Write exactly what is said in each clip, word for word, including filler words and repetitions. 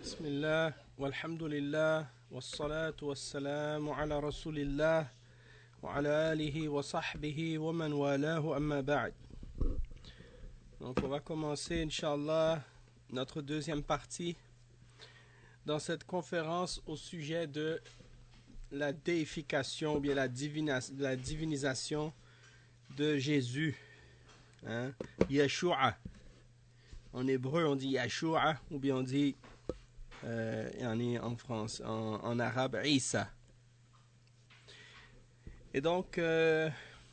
بسم الله والحمد لله والصلاة والسلام على رسول الله وعلى آله وصحبه ومن والاه أما بعد. Donc on va commencer Inch'Allah notre deuxième partie dans cette conférence au sujet de la déification ou bien la, divina, la divinisation de Jésus, hein? Yeshua. En hébreu on dit Yeshua ou bien on dit euh, en France, en, en arabe Isa. Et donc euh,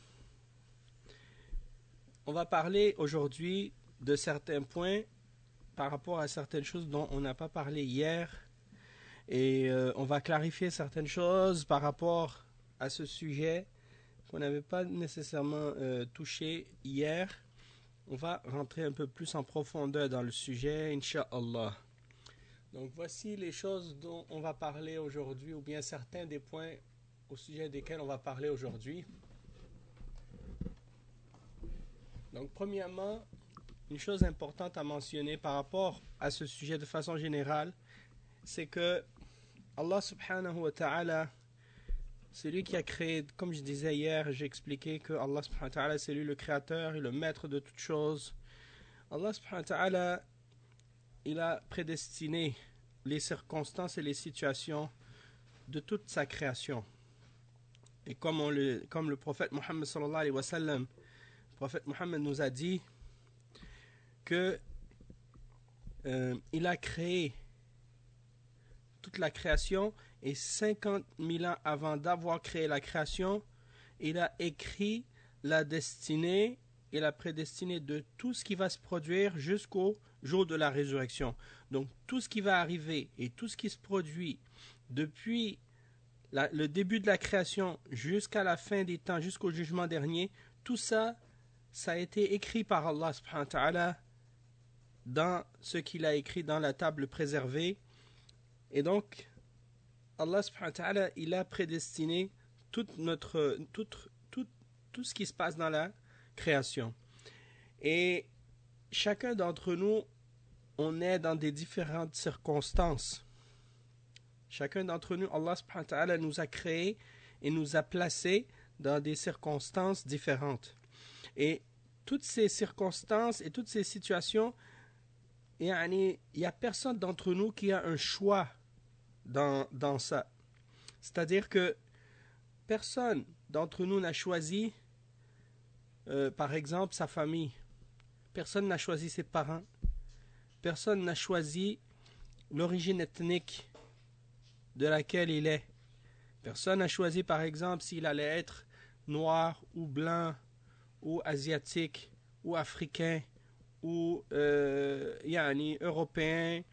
on va parler aujourd'hui de certains points par rapport à certaines choses dont on n'a pas parlé hier. Et euh, on va clarifier certaines choses par rapport à ce sujet qu'on n'avait pas nécessairement euh, touché hier. On va rentrer un peu plus en profondeur dans le sujet, Inch'Allah. Donc voici les choses dont on va parler aujourd'hui, ou bien certains des points au sujet desquels on va parler aujourd'hui. Donc premièrement, une chose importante à mentionner par rapport à ce sujet de façon générale, c'est que Allah subhanahu wa ta'ala, c'est lui qui a créé, comme je disais hier, j'ai expliqué que Allah subhanahu wa ta'ala, c'est lui le créateur et le maître de toutes choses. Allah subhanahu wa ta'ala, il a prédestiné les circonstances et les situations de toute sa création. Et comme, on le, comme le prophète Muhammad sallallahu alayhi wa sallam, le prophète Muhammad nous a dit que euh, il a créé toute la création et cinquante mille ans avant d'avoir créé la création, il a écrit la destinée et la prédestinée de tout ce qui va se produire jusqu'au jour de la résurrection. Donc tout ce qui va arriver et tout ce qui se produit depuis la, le début de la création jusqu'à la fin des temps, jusqu'au jugement dernier, tout ça, ça a été écrit par Allah subhanahu wa ta'ala dans ce qu'il a écrit dans la table préservée. Et donc, Allah subhanahu wa ta'ala, il a prédestiné toute notre, tout, tout, tout ce qui se passe dans la création. Et chacun d'entre nous, on est dans des différentes circonstances. Chacun d'entre nous, Allah subhanahu wa ta'ala nous a créés et nous a placés dans des circonstances différentes. Et toutes ces circonstances et toutes ces situations, il n'y a personne d'entre nous qui a un choix dans, dans ça. C'est-à-dire que personne d'entre nous n'a choisi, euh, par exemple, sa famille. Personne n'a choisi ses parents. Personne n'a choisi l'origine ethnique de laquelle il est. Personne n'a choisi, par exemple, s'il allait être noir ou blanc ou asiatique ou africain ou euh, yani, européen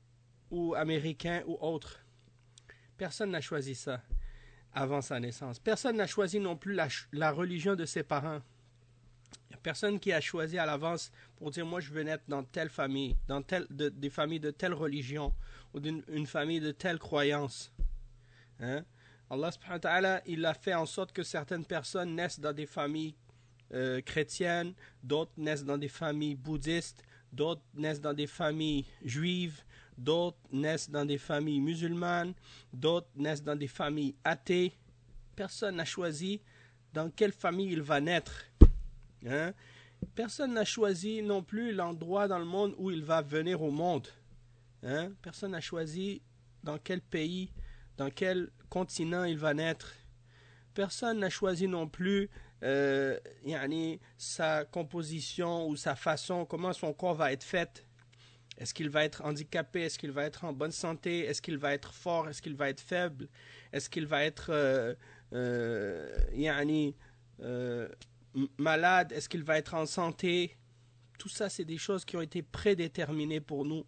ou américain ou autre. Personne n'a choisi ça avant sa naissance. Personne n'a choisi non plus la, la religion de ses parents. Il n'y a personne qui a choisi à l'avance pour dire moi je veux naître dans telle famille, dans telle, de, des familles de telle religion ou d'une une famille de telle croyance. Hein? Allah subhanahu wa ta'ala, il a fait en sorte que certaines personnes naissent dans des familles euh, chrétiennes, d'autres naissent dans des familles bouddhistes, d'autres naissent dans des familles juives, d'autres naissent dans des familles musulmanes, d'autres naissent dans des familles athées. Personne n'a choisi dans quelle famille il va naître. Hein? Personne n'a choisi non plus l'endroit dans le monde où il va venir au monde. Hein? Personne n'a choisi dans quel pays, dans quel continent il va naître. Personne n'a choisi non plus euh, yani, sa composition ou sa façon, comment son corps va être fait. Est-ce qu'il va être handicapé? Est-ce qu'il va être en bonne santé? Est-ce qu'il va être fort? Est-ce qu'il va être faible? Est-ce qu'il va être euh, euh, yani, euh, malade? Est-ce qu'il va être en santé? Tout ça, c'est des choses qui ont été prédéterminées pour nous.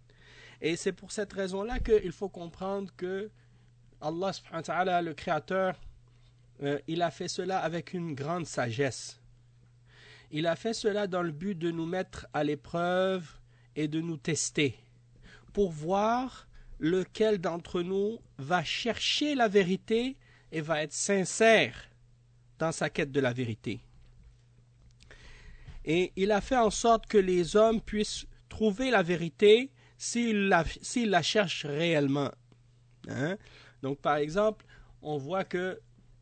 Et c'est pour cette raison-là qu'il faut comprendre que Allah subhanahu wa ta'ala, le Créateur, euh, il a fait cela avec une grande sagesse. Il a fait cela dans le but de nous mettre à l'épreuve et de nous tester pour voir lequel d'entre nous va chercher la vérité et va être sincère dans sa quête de la vérité. Et il a fait en sorte que les hommes puissent trouver la vérité s'il la, s'il la cherche réellement. Hein? Donc, par exemple, on voit que,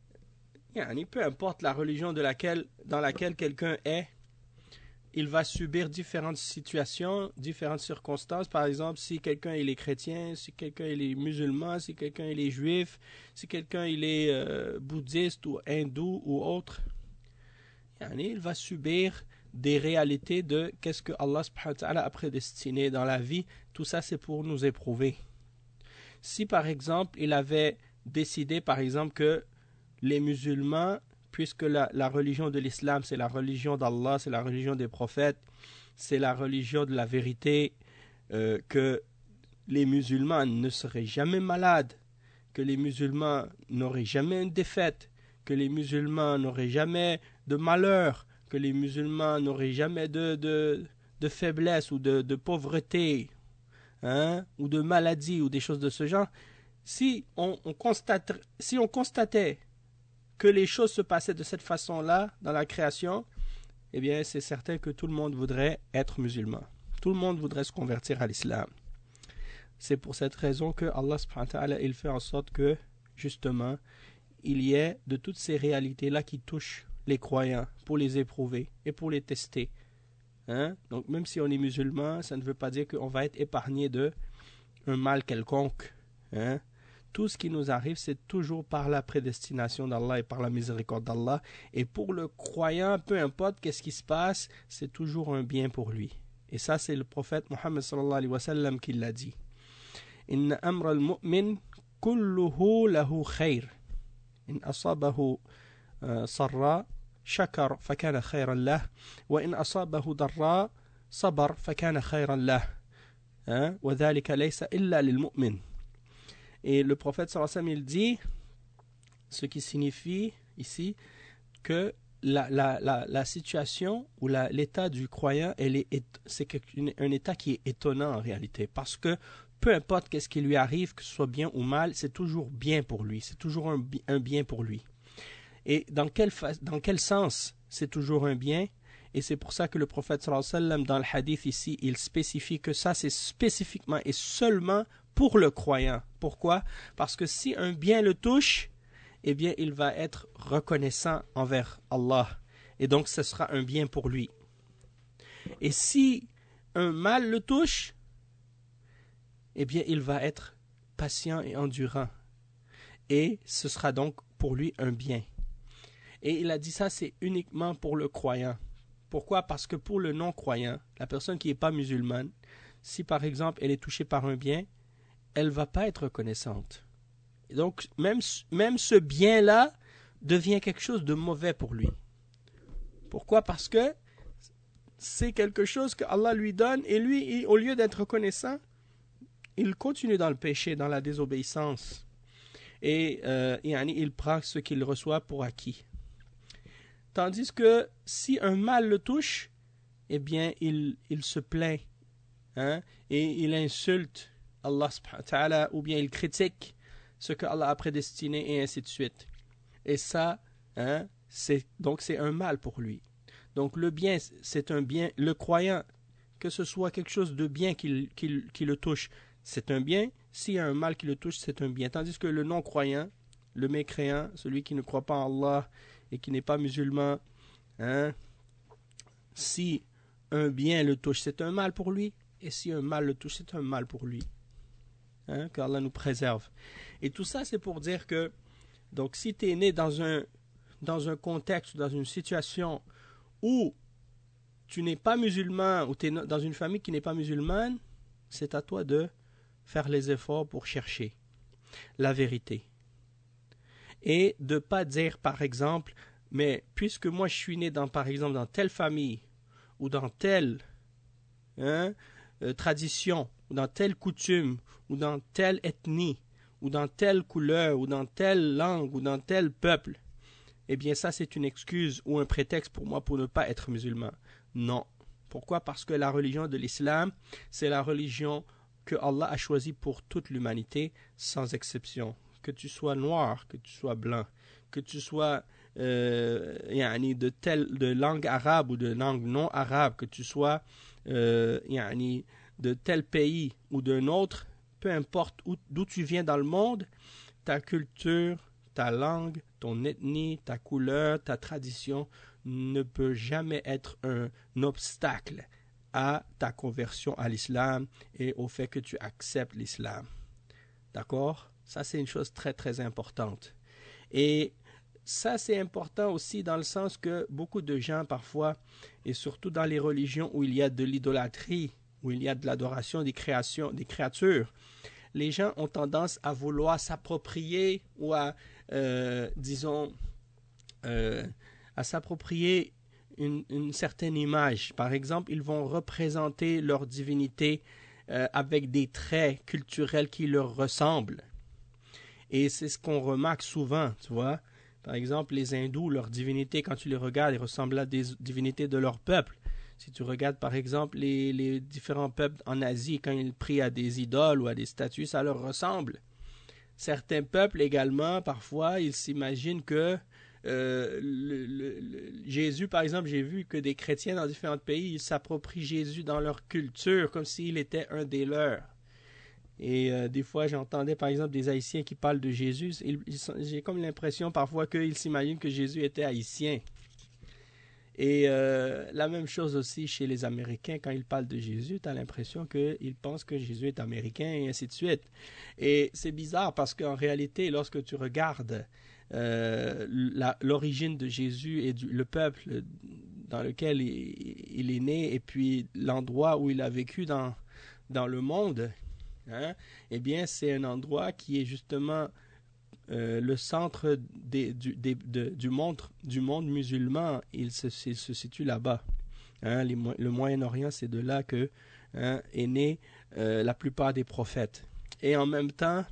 peu importe la religion de laquelle, dans laquelle quelqu'un est, il va subir différentes situations, différentes circonstances. Par exemple, si quelqu'un il est chrétien, si quelqu'un il est musulman, si quelqu'un il est juif, si quelqu'un il est euh, bouddhiste ou hindou ou autre, il va subir des réalités de qu'est-ce que Allah subhanahu wa ta'ala a prédestiné dans la vie. Tout ça, c'est pour nous éprouver. Si, par exemple, il avait décidé, par exemple, que les musulmans, puisque la, la religion de l'islam, c'est la religion d'Allah, c'est la religion des prophètes, c'est la religion de la vérité, euh, que les musulmans ne seraient jamais malades, que les musulmans n'auraient jamais une défaite, que les musulmans n'auraient jamais de malheur, que les musulmans n'auraient jamais de, de, de faiblesse ou de, de pauvreté, hein, ou de maladie ou des choses de ce genre. Si on, on, constate, si on constatait que les choses se passaient de cette façon-là dans la création, eh bien c'est certain que tout le monde voudrait être musulman. Tout le monde voudrait se convertir à l'islam. C'est pour cette raison que Allah subhanahu wa ta'ala, il fait en sorte que, justement, il y ait de toutes ces réalités-là qui touchent les croyants pour les éprouver et pour les tester. Hein? Donc même si on est musulman, ça ne veut pas dire qu'on va être épargné de un mal quelconque. Hein? Tout ce qui nous arrive, c'est toujours par la prédestination d'Allah et par la miséricorde d'Allah. Et pour le croyant, peu importe qu'est-ce qui se passe, c'est toujours un bien pour lui. Et ça, c'est le prophète Mohammed sallallahu alayhi wa sallam qui l'a dit. Inna amra al-mu'min kulluhu lahu khayr. In asabahu sarra shakar fakana khayran lah. Wa in asabahu darra sabar fakana khayran lah. Wa dhalika laysa illa lil mu'min. Et le prophète sallallahu alayhi wa sallam, il dit, ce qui signifie ici que la, la, la, la situation ou la, l'état du croyant, elle est, c'est un état qui est étonnant en réalité. Parce que peu importe qu'est-ce qui lui arrive, que ce soit bien ou mal, c'est toujours bien pour lui. C'est toujours un, un bien pour lui. Et dans quel, dans quel sens c'est toujours un bien? Et c'est pour ça que le prophète sallallahu alayhi wa sallam, dans le hadith ici, il spécifie que ça, c'est spécifiquement et seulement pour le croyant. Pourquoi? Parce que si un bien le touche, eh bien, il va être reconnaissant envers Allah. Et donc, ce sera un bien pour lui. Et si un mal le touche, eh bien, il va être patient et endurant. Et ce sera donc pour lui un bien. Et il a dit ça, c'est uniquement pour le croyant. Pourquoi? Parce que pour le non-croyant, la personne qui n'est pas musulmane, si par exemple elle est touchée par un bien, elle ne va pas être reconnaissante. Et donc, même, même ce bien-là devient quelque chose de mauvais pour lui. Pourquoi? Parce que c'est quelque chose que Allah lui donne et lui, il, au lieu d'être reconnaissant, il continue dans le péché, dans la désobéissance. Et euh, il prend ce qu'il reçoit pour acquis. Tandis que si un mal le touche, eh bien, il, il se plaint, hein, et il insulte Allah subhanahu wa ta'ala, ou bien il critique ce que Allah a prédestiné, et ainsi de suite. Et ça, hein, c'est, donc c'est un mal pour lui. Donc le bien, c'est un bien. Le croyant, que ce soit quelque chose de bien qui, qui, qui le touche, c'est un bien. S'il y a un mal qui le touche, c'est un bien. Tandis que le non-croyant, le mécréant, celui qui ne croit pas en Allah et qui n'est pas musulman, hein, si un bien le touche, c'est un mal pour lui. Et si un mal le touche, c'est un mal pour lui. Hein, qu'Allah nous préserve. Et tout ça, c'est pour dire que, donc, si tu es né dans un, dans un contexte, dans une situation où tu n'es pas musulman, ou tu es dans une famille qui n'est pas musulmane, c'est à toi de faire les efforts pour chercher la vérité. Et de ne pas dire, par exemple, mais puisque moi je suis né, dans, par exemple, dans telle famille, ou dans telle hein, euh, tradition, ou dans telle coutume, ou dans telle ethnie, ou dans telle couleur, ou dans telle langue, ou dans tel peuple, eh bien ça c'est une excuse ou un prétexte pour moi pour ne pas être musulman. Non. Pourquoi? Parce que la religion de l'islam, c'est la religion que Allah a choisie pour toute l'humanité, sans exception. Que tu sois noir, que tu sois blanc, que tu sois euh, yani de telle de langue arabe ou de langue non arabe, que tu sois euh, yani de tel pays ou d'un autre, peu importe où, d'où tu viens dans le monde, ta culture, ta langue, ton ethnie, ta couleur, ta tradition ne peut jamais être un, un obstacle à ta conversion à l'islam et au fait que tu acceptes l'islam. D'accord? Ça, c'est une chose très, très importante. Et ça, c'est important aussi dans le sens que beaucoup de gens, parfois, et surtout dans les religions où il y a de l'idolâtrie, où il y a de l'adoration des créations, des créatures, les gens ont tendance à vouloir s'approprier ou à, euh, disons, euh, à s'approprier une, une certaine image. Par exemple, ils vont représenter leur divinité euh, avec des traits culturels qui leur ressemblent. Et c'est ce qu'on remarque souvent, tu vois. Par exemple, les hindous, leur divinité, quand tu les regardes, ils ressemblent à des divinités de leur peuple. Si tu regardes, par exemple, les, les différents peuples en Asie, quand ils prient à des idoles ou à des statues, ça leur ressemble. Certains peuples également, parfois, ils s'imaginent que euh, le, le, le, Jésus, par exemple, j'ai vu que des chrétiens dans différents pays, ils s'approprient Jésus dans leur culture, comme s'il était un des leurs. Et euh, des fois, j'entendais par exemple des Haïtiens qui parlent de Jésus. Ils, ils sont, j'ai comme l'impression parfois qu'ils s'imaginent que Jésus était haïtien. Et euh, la même chose aussi chez les Américains, quand ils parlent de Jésus, tu as l'impression qu'ils pensent que Jésus est américain et ainsi de suite. Et c'est bizarre parce qu'en réalité, lorsque tu regardes euh, la, l'origine de Jésus et du, le peuple dans lequel il, il est né et puis l'endroit où il a vécu dans, dans le monde, hein, eh bien, c'est un endroit qui est justement euh, le centre des, du, des, de, du, monde, du monde musulman. Il se, il se situe là-bas. Hein, les, le Moyen-Orient, c'est de là que hein, est né euh, la plupart des prophètes. Et en même temps,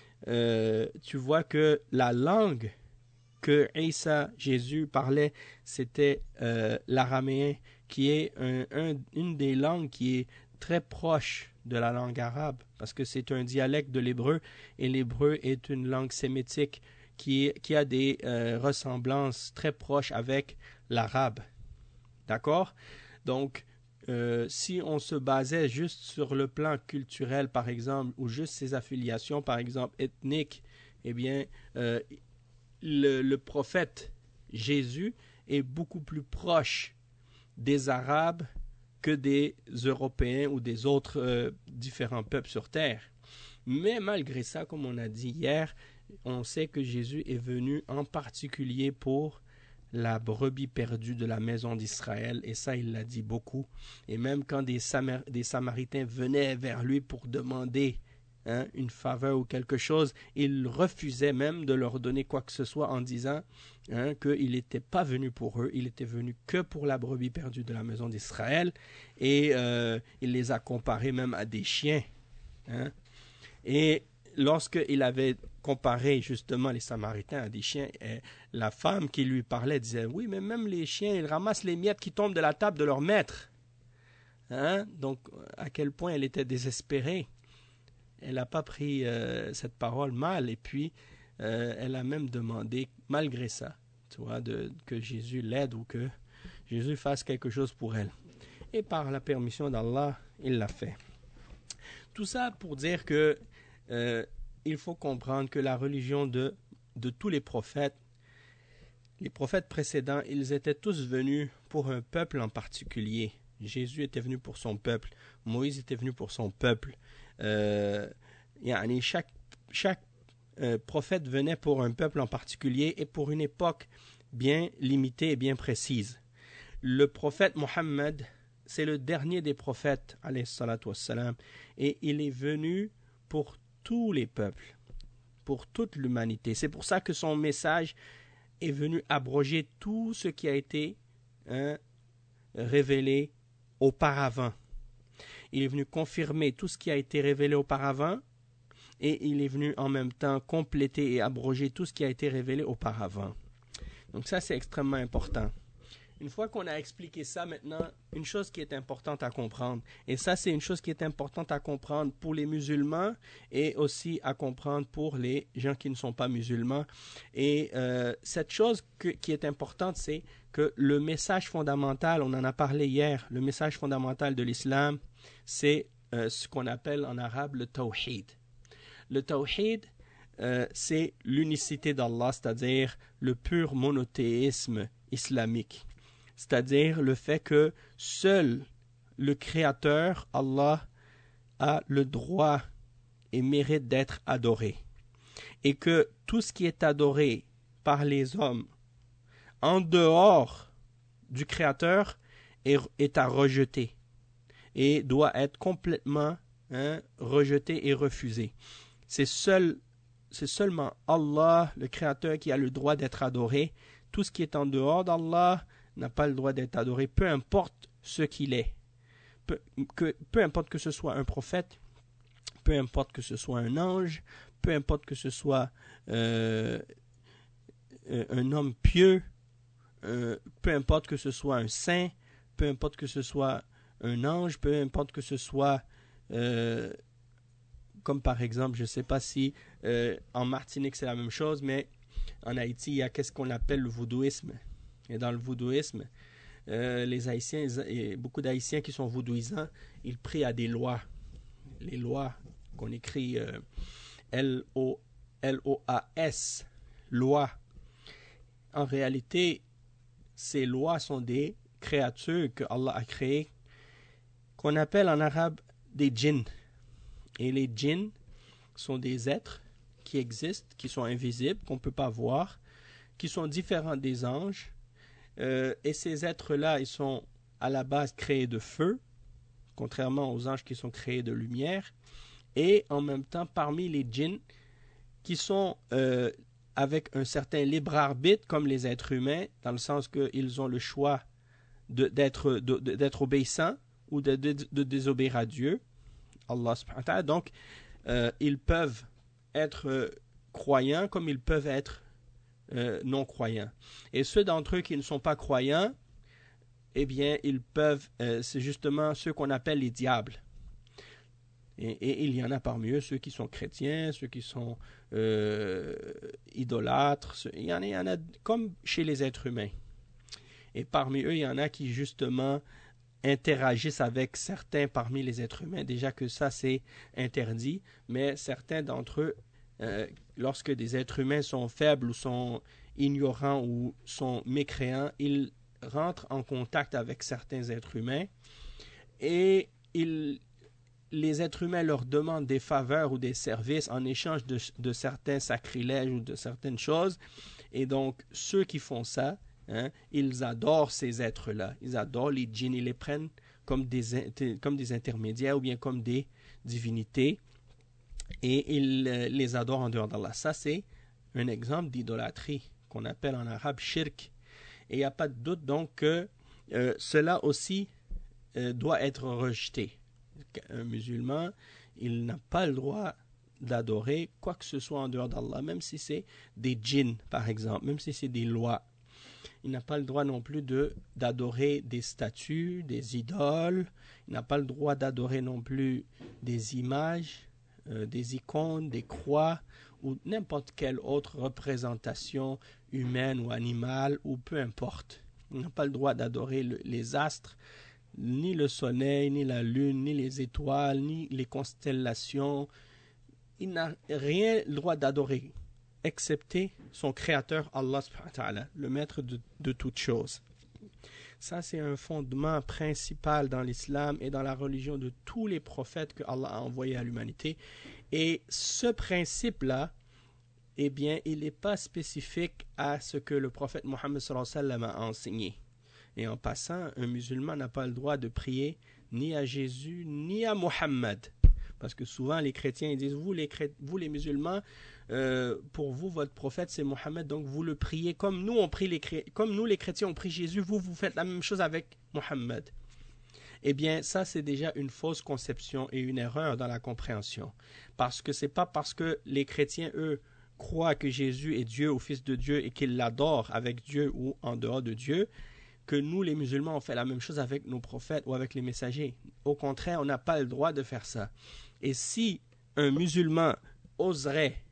euh, tu vois que la langue que Isa, Jésus, parlait, c'était euh, l'araméen, qui est un, un, une des langues qui est très proche de la langue arabe, parce que c'est un dialecte de l'hébreu, et l'hébreu est une langue sémitique qui, qui a des euh, ressemblances très proches avec l'arabe. D'accord? Donc, euh, si on se basait juste sur le plan culturel, par exemple, ou juste ses affiliations, par exemple, ethniques, eh bien, euh, le, le prophète Jésus est beaucoup plus proche des Arabes que des Européens ou des autres euh, différents peuples sur Terre. Mais malgré ça, comme on a dit hier, on sait que Jésus est venu en particulier pour la brebis perdue de la maison d'Israël, et ça, il l'a dit beaucoup. Et même quand des, Samar- des Samaritains venaient vers lui pour demander hein, une faveur ou quelque chose, il refusait même de leur donner quoi que ce soit en disant hein, qu'il n'était pas venu pour eux, il était venu que pour la brebis perdue de la maison d'Israël, et euh, il les a comparés même à des chiens. Hein. Et lorsqu'il avait comparé justement les Samaritains à des chiens, la femme qui lui parlait disait « Oui, mais même les chiens, ils ramassent les miettes qui tombent de la table de leur maître. Hein? » Donc, à quel point elle était désespérée. Elle n'a pas pris euh, cette parole mal, et puis euh, elle a même demandé, malgré ça, tu vois, de, que Jésus l'aide ou que Jésus fasse quelque chose pour elle. Et par la permission d'Allah, il l'a fait. Tout ça pour dire que euh, il faut comprendre que la religion de, de tous les prophètes, les prophètes précédents, ils étaient tous venus pour un peuple en particulier. Jésus était venu pour son peuple, Moïse était venu pour son peuple. Euh, yani chaque chaque euh, prophète venait pour un peuple en particulier et pour une époque bien limitée et bien précise. Le prophète Mohammed, c'est le dernier des prophètes, alayhi salatu wassalam, et il est venu pour tous les peuples, pour toute l'humanité. C'est pour ça que son message est venu abroger tout ce qui a été hein, révélé auparavant. Il est venu confirmer tout ce qui a été révélé auparavant et il est venu en même temps compléter et abroger tout ce qui a été révélé auparavant. Donc ça, c'est extrêmement important. Une fois qu'on a expliqué ça, maintenant, une chose qui est importante à comprendre, et ça, c'est une chose qui est importante à comprendre pour les musulmans et aussi à comprendre pour les gens qui ne sont pas musulmans. Et euh, cette chose que, qui est importante, c'est que le message fondamental, on en a parlé hier, le message fondamental de l'islam, c'est euh, ce qu'on appelle en arabe le tawhid. Le tawhid, euh, c'est l'unicité d'Allah, c'est-à-dire le pur monothéisme islamique. C'est-à-dire le fait que seul le Créateur, Allah, a le droit et mérite d'être adoré. Et que tout ce qui est adoré par les hommes en dehors du Créateur est, est à rejeter et doit être complètement hein, rejeté et refusé. C'est, seul, c'est seulement Allah, le Créateur, qui a le droit d'être adoré. Tout ce qui est en dehors d'Allah n'a pas le droit d'être adoré, peu importe ce qu'il est. Peu, que, peu importe que ce soit un prophète, peu importe que ce soit un ange, peu importe que ce soit euh, un homme pieux, euh, peu importe que ce soit un saint, peu importe que ce soit un ange, peu importe que ce soit, euh, comme par exemple, je ne sais pas si euh, en Martinique c'est la même chose, mais en Haïti, il y a qu'est-ce qu'on appelle le voodooisme. Et dans le voodooisme, euh, les Haïtiens, et beaucoup d'Haïtiens qui sont voodooisants, ils prient à des lois. Les lois qu'on écrit euh, L O A S, loi. En réalité, ces lois sont des créatures que Allah a créées, qu'on appelle en arabe des djinns. Et les djinns sont des êtres qui existent, qui sont invisibles, qu'on ne peut pas voir, qui sont différents des anges. Euh, et ces êtres-là, ils sont à la base créés de feu, contrairement aux anges qui sont créés de lumière. Et en même temps, parmi les djinns, qui sont euh, avec un certain libre arbitre, comme les êtres humains, dans le sens qu'ils ont le choix de, d'être, de, de, d'être obéissants ou de, de, de désobéir à Dieu, Allah subhanahu wa ta'ala. Donc, euh, ils peuvent être euh, croyants comme ils peuvent être euh, non-croyants. Et ceux d'entre eux qui ne sont pas croyants, eh bien, ils peuvent, euh, c'est justement ceux qu'on appelle les diables. Et, et il y en a parmi eux ceux qui sont chrétiens, ceux qui sont euh, idolâtres, ceux, il, y en a, il y en a comme chez les êtres humains. Et parmi eux, il y en a qui justement interagissent avec certains parmi les êtres humains. Déjà que ça, c'est interdit, mais certains d'entre eux, euh, lorsque des êtres humains sont faibles ou sont ignorants ou sont mécréants, ils rentrent en contact avec certains êtres humains et ils, les êtres humains leur demandent des faveurs ou des services en échange de, de certains sacrilèges ou de certaines choses. Et donc, ceux qui font ça, Hein, ils adorent ces êtres-là. Ils adorent les djinns. Ils les prennent comme des, comme des intermédiaires ou bien comme des divinités. Et ils euh, les adorent en dehors d'Allah. Ça, c'est un exemple d'idolâtrie qu'on appelle en arabe shirk. Et il n'y a pas de doute donc que euh, cela aussi euh, doit être rejeté. Un musulman, il n'a pas le droit d'adorer quoi que ce soit en dehors d'Allah, même si c'est des djinns, par exemple, même si c'est des lois. Il n'a pas le droit non plus de, d'adorer des statues, des idoles. Il n'a pas le droit d'adorer non plus des images, euh, des icônes, des croix ou n'importe quelle autre représentation humaine ou animale ou peu importe. Il n'a pas le droit d'adorer le, les astres, ni le soleil, ni la lune, ni les étoiles, ni les constellations. Il n'a rien le droit d'adorer, excepté son créateur Allah subhanahu wa ta'ala, le maître de, de toutes choses. Ça, c'est un fondement principal dans l'islam et dans la religion de tous les prophètes que Allah a envoyés à l'humanité. Et ce principe-là, eh bien, il n'est pas spécifique à ce que le prophète Mohammed sallallahu alayhi wa sallam a enseigné. Et en passant, un musulman n'a pas le droit de prier ni à Jésus, ni à Mohammed. Parce que souvent, les chrétiens ils disent, vous les, cré- vous, les musulmans, euh, pour vous, votre prophète, c'est Mohammed, donc vous le priez comme nous, on prie les chré- comme nous, les chrétiens, on prie Jésus, vous, vous faites la même chose avec Mohammed. Eh bien, ça, c'est déjà une fausse conception et une erreur dans la compréhension. Parce que c'est pas parce que les chrétiens, eux, croient que Jésus est Dieu ou Fils de Dieu et qu'ils l'adorent avec Dieu ou en dehors de Dieu, que nous, les musulmans, on fait la même chose avec nos prophètes ou avec les messagers. Au contraire, on n'a pas le droit de faire ça. Et si un musulman oserait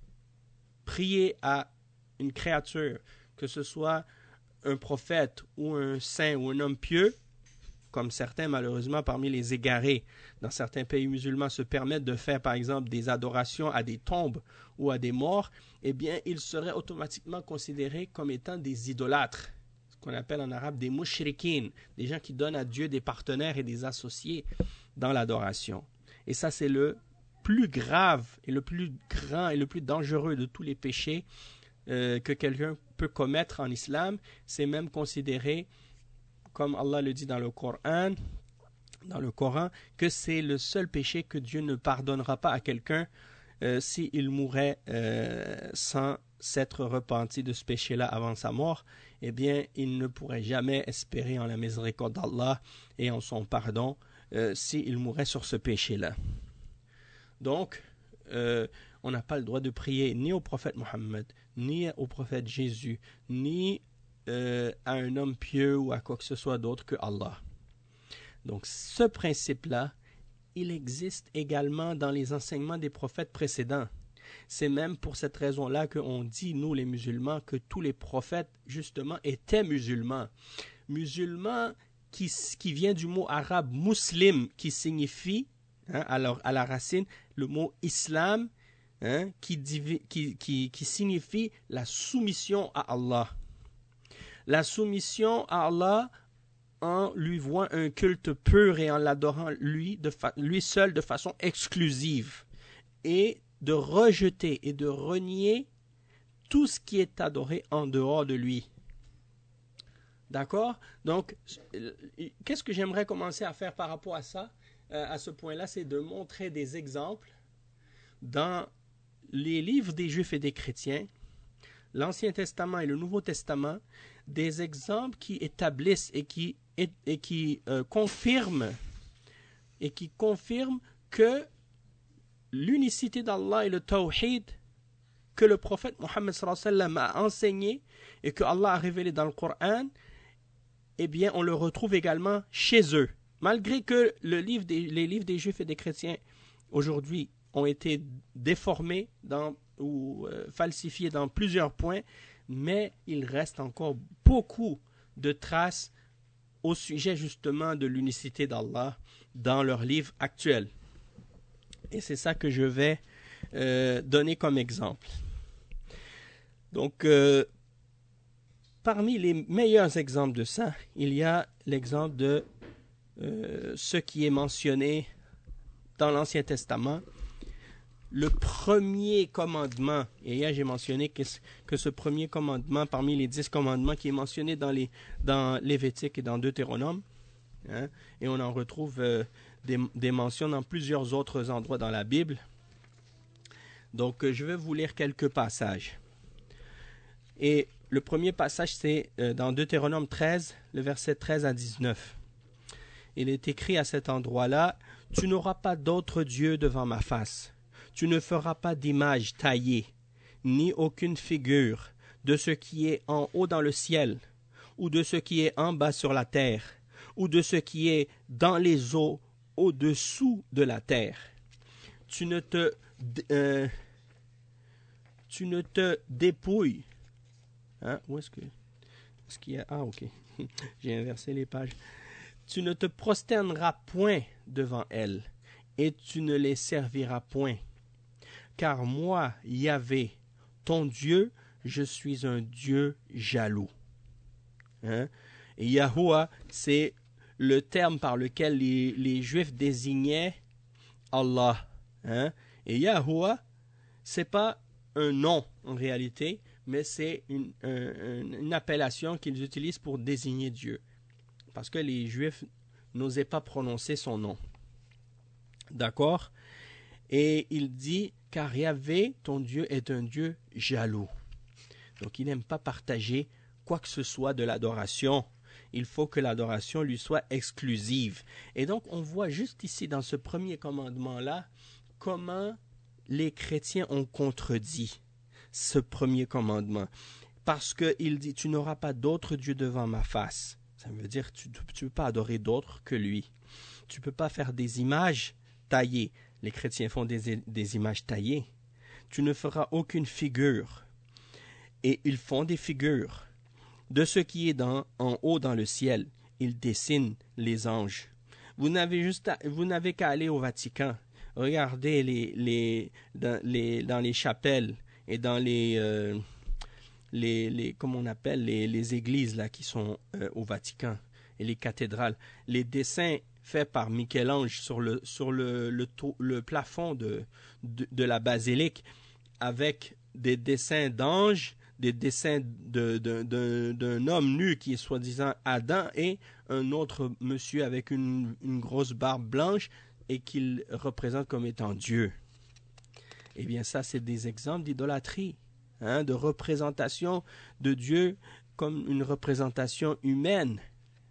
prier à une créature, que ce soit un prophète ou un saint ou un homme pieux, comme certains malheureusement parmi les égarés dans certains pays musulmans se permettent de faire par exemple des adorations à des tombes ou à des morts, eh bien ils seraient automatiquement considérés comme étant des idolâtres, ce qu'on appelle en arabe des mushrikin, des gens qui donnent à Dieu des partenaires et des associés dans l'adoration. Et ça c'est le plus grave et le plus grand et le plus dangereux de tous les péchés euh, que quelqu'un peut commettre en islam. C'est même considéré, comme Allah le dit dans le Coran, dans le Coran, que c'est le seul péché que Dieu ne pardonnera pas à quelqu'un euh, s'il mourrait euh, sans s'être repenti de ce péché-là avant sa mort. Eh bien, il ne pourrait jamais espérer en la miséricorde d'Allah et en son pardon euh, s'il mourrait sur ce péché-là. Donc, euh, on n'a pas le droit de prier ni au prophète Mohammed, ni au prophète Jésus, ni euh, à un homme pieux ou à quoi que ce soit d'autre que Allah. Donc, ce principe-là, il existe également dans les enseignements des prophètes précédents. C'est même pour cette raison-là qu'on dit, nous les musulmans, que tous les prophètes, justement, étaient musulmans. Musulmans qui, qui vient du mot arabe muslim, qui signifie, hein, alors, à la racine, le mot islam, hein, qui, divi, qui, qui, qui signifie la soumission à Allah. La soumission à Allah en lui vouant un culte pur et en l'adorant lui, de fa- lui seul de façon exclusive, et de rejeter et de renier tout ce qui est adoré en dehors de lui. D'accord? Donc, qu'est-ce que j'aimerais commencer à faire par rapport à ça, euh, à ce point-là, c'est de montrer des exemples dans les livres des Juifs et des chrétiens, l'Ancien Testament et le Nouveau Testament, des exemples qui établissent et qui, et, et qui euh, confirment et qui confirment que l'unicité d'Allah et le tawhid que le prophète Mohammed sallallahu alayhi wa sallam a enseigné et que Allah a révélé dans le Coran, eh bien on le retrouve également chez eux. Malgré que le livre des, les livres des Juifs et des chrétiens aujourd'hui ont été déformés dans, ou euh, falsifiés dans plusieurs points, mais il reste encore beaucoup de traces au sujet justement de l'unicité d'Allah dans leurs livres actuels. Et c'est ça que je vais euh, donner comme exemple. Donc, euh, parmi les meilleurs exemples de ça, il y a l'exemple de euh, ce qui est mentionné dans l'Ancien Testament, le premier commandement, et hier j'ai mentionné que, que ce premier commandement, parmi les dix commandements qui est mentionné dans, les, dans Lévitique et dans Deutéronome, hein, et on en retrouve euh, des, des mentions dans plusieurs autres endroits dans la Bible. Donc euh, je vais vous lire quelques passages. Et le premier passage, c'est euh, dans Deutéronome treize, le verset treize à dix-neuf. Il est écrit à cet endroit-là, « Tu n'auras pas d'autre Dieu devant ma face. Tu ne feras pas d'image taillée, ni aucune figure de ce qui est en haut dans le ciel, ou de ce qui est en bas sur la terre, ou de ce qui est dans les eaux au-dessous de la terre. Tu ne te, euh, tu ne te dépouilles. » Hein? Où est-ce que... Est-ce qu'il y a... Ah, ok. J'ai inversé les pages. « Tu ne te prosterneras point devant elles, et tu ne les serviras point. Car moi, Yahvé, ton Dieu, je suis un Dieu jaloux. » Hein? Et Yahoua, c'est le terme par lequel les, les Juifs désignaient Allah. Hein? Et Yahoua, c'est pas un nom en réalité, mais c'est une, un, une appellation qu'ils utilisent pour désigner Dieu. Parce que les Juifs n'osaient pas prononcer son nom. D'accord? Et il dit, car Yahvé, ton Dieu, est un Dieu jaloux. Donc il n'aime pas partager quoi que ce soit de l'adoration. Il faut que l'adoration lui soit exclusive. Et donc on voit juste ici dans ce premier commandement-là, comment les chrétiens ont contredit ce premier commandement. Parce qu'il dit, tu n'auras pas d'autre Dieu devant ma face. Ça veut dire que tu ne peux pas adorer d'autre que lui. Tu ne peux pas faire des images taillées. Les chrétiens font des, des images taillées. Tu ne feras aucune figure. Et ils font des figures de ce qui est dans, en haut dans le ciel il dessine les anges. Vous n'avez juste à, vous n'avez qu'à aller au Vatican. Regardez les, les, dans, les, dans les chapelles et dans les, euh, les, les comment on appelle, les, les églises là, qui sont euh, au Vatican et les cathédrales. Les dessins faits par Michel-Ange sur le, sur le, le, le, le plafond de, de, de la basilique avec des dessins d'anges, des dessins de, de, de, d'un homme nu qui est soi-disant Adam et un autre monsieur avec une, une grosse barbe blanche et qu'il représente comme étant Dieu. Eh bien, ça, c'est des exemples d'idolâtrie, hein, de représentation de Dieu comme une représentation humaine.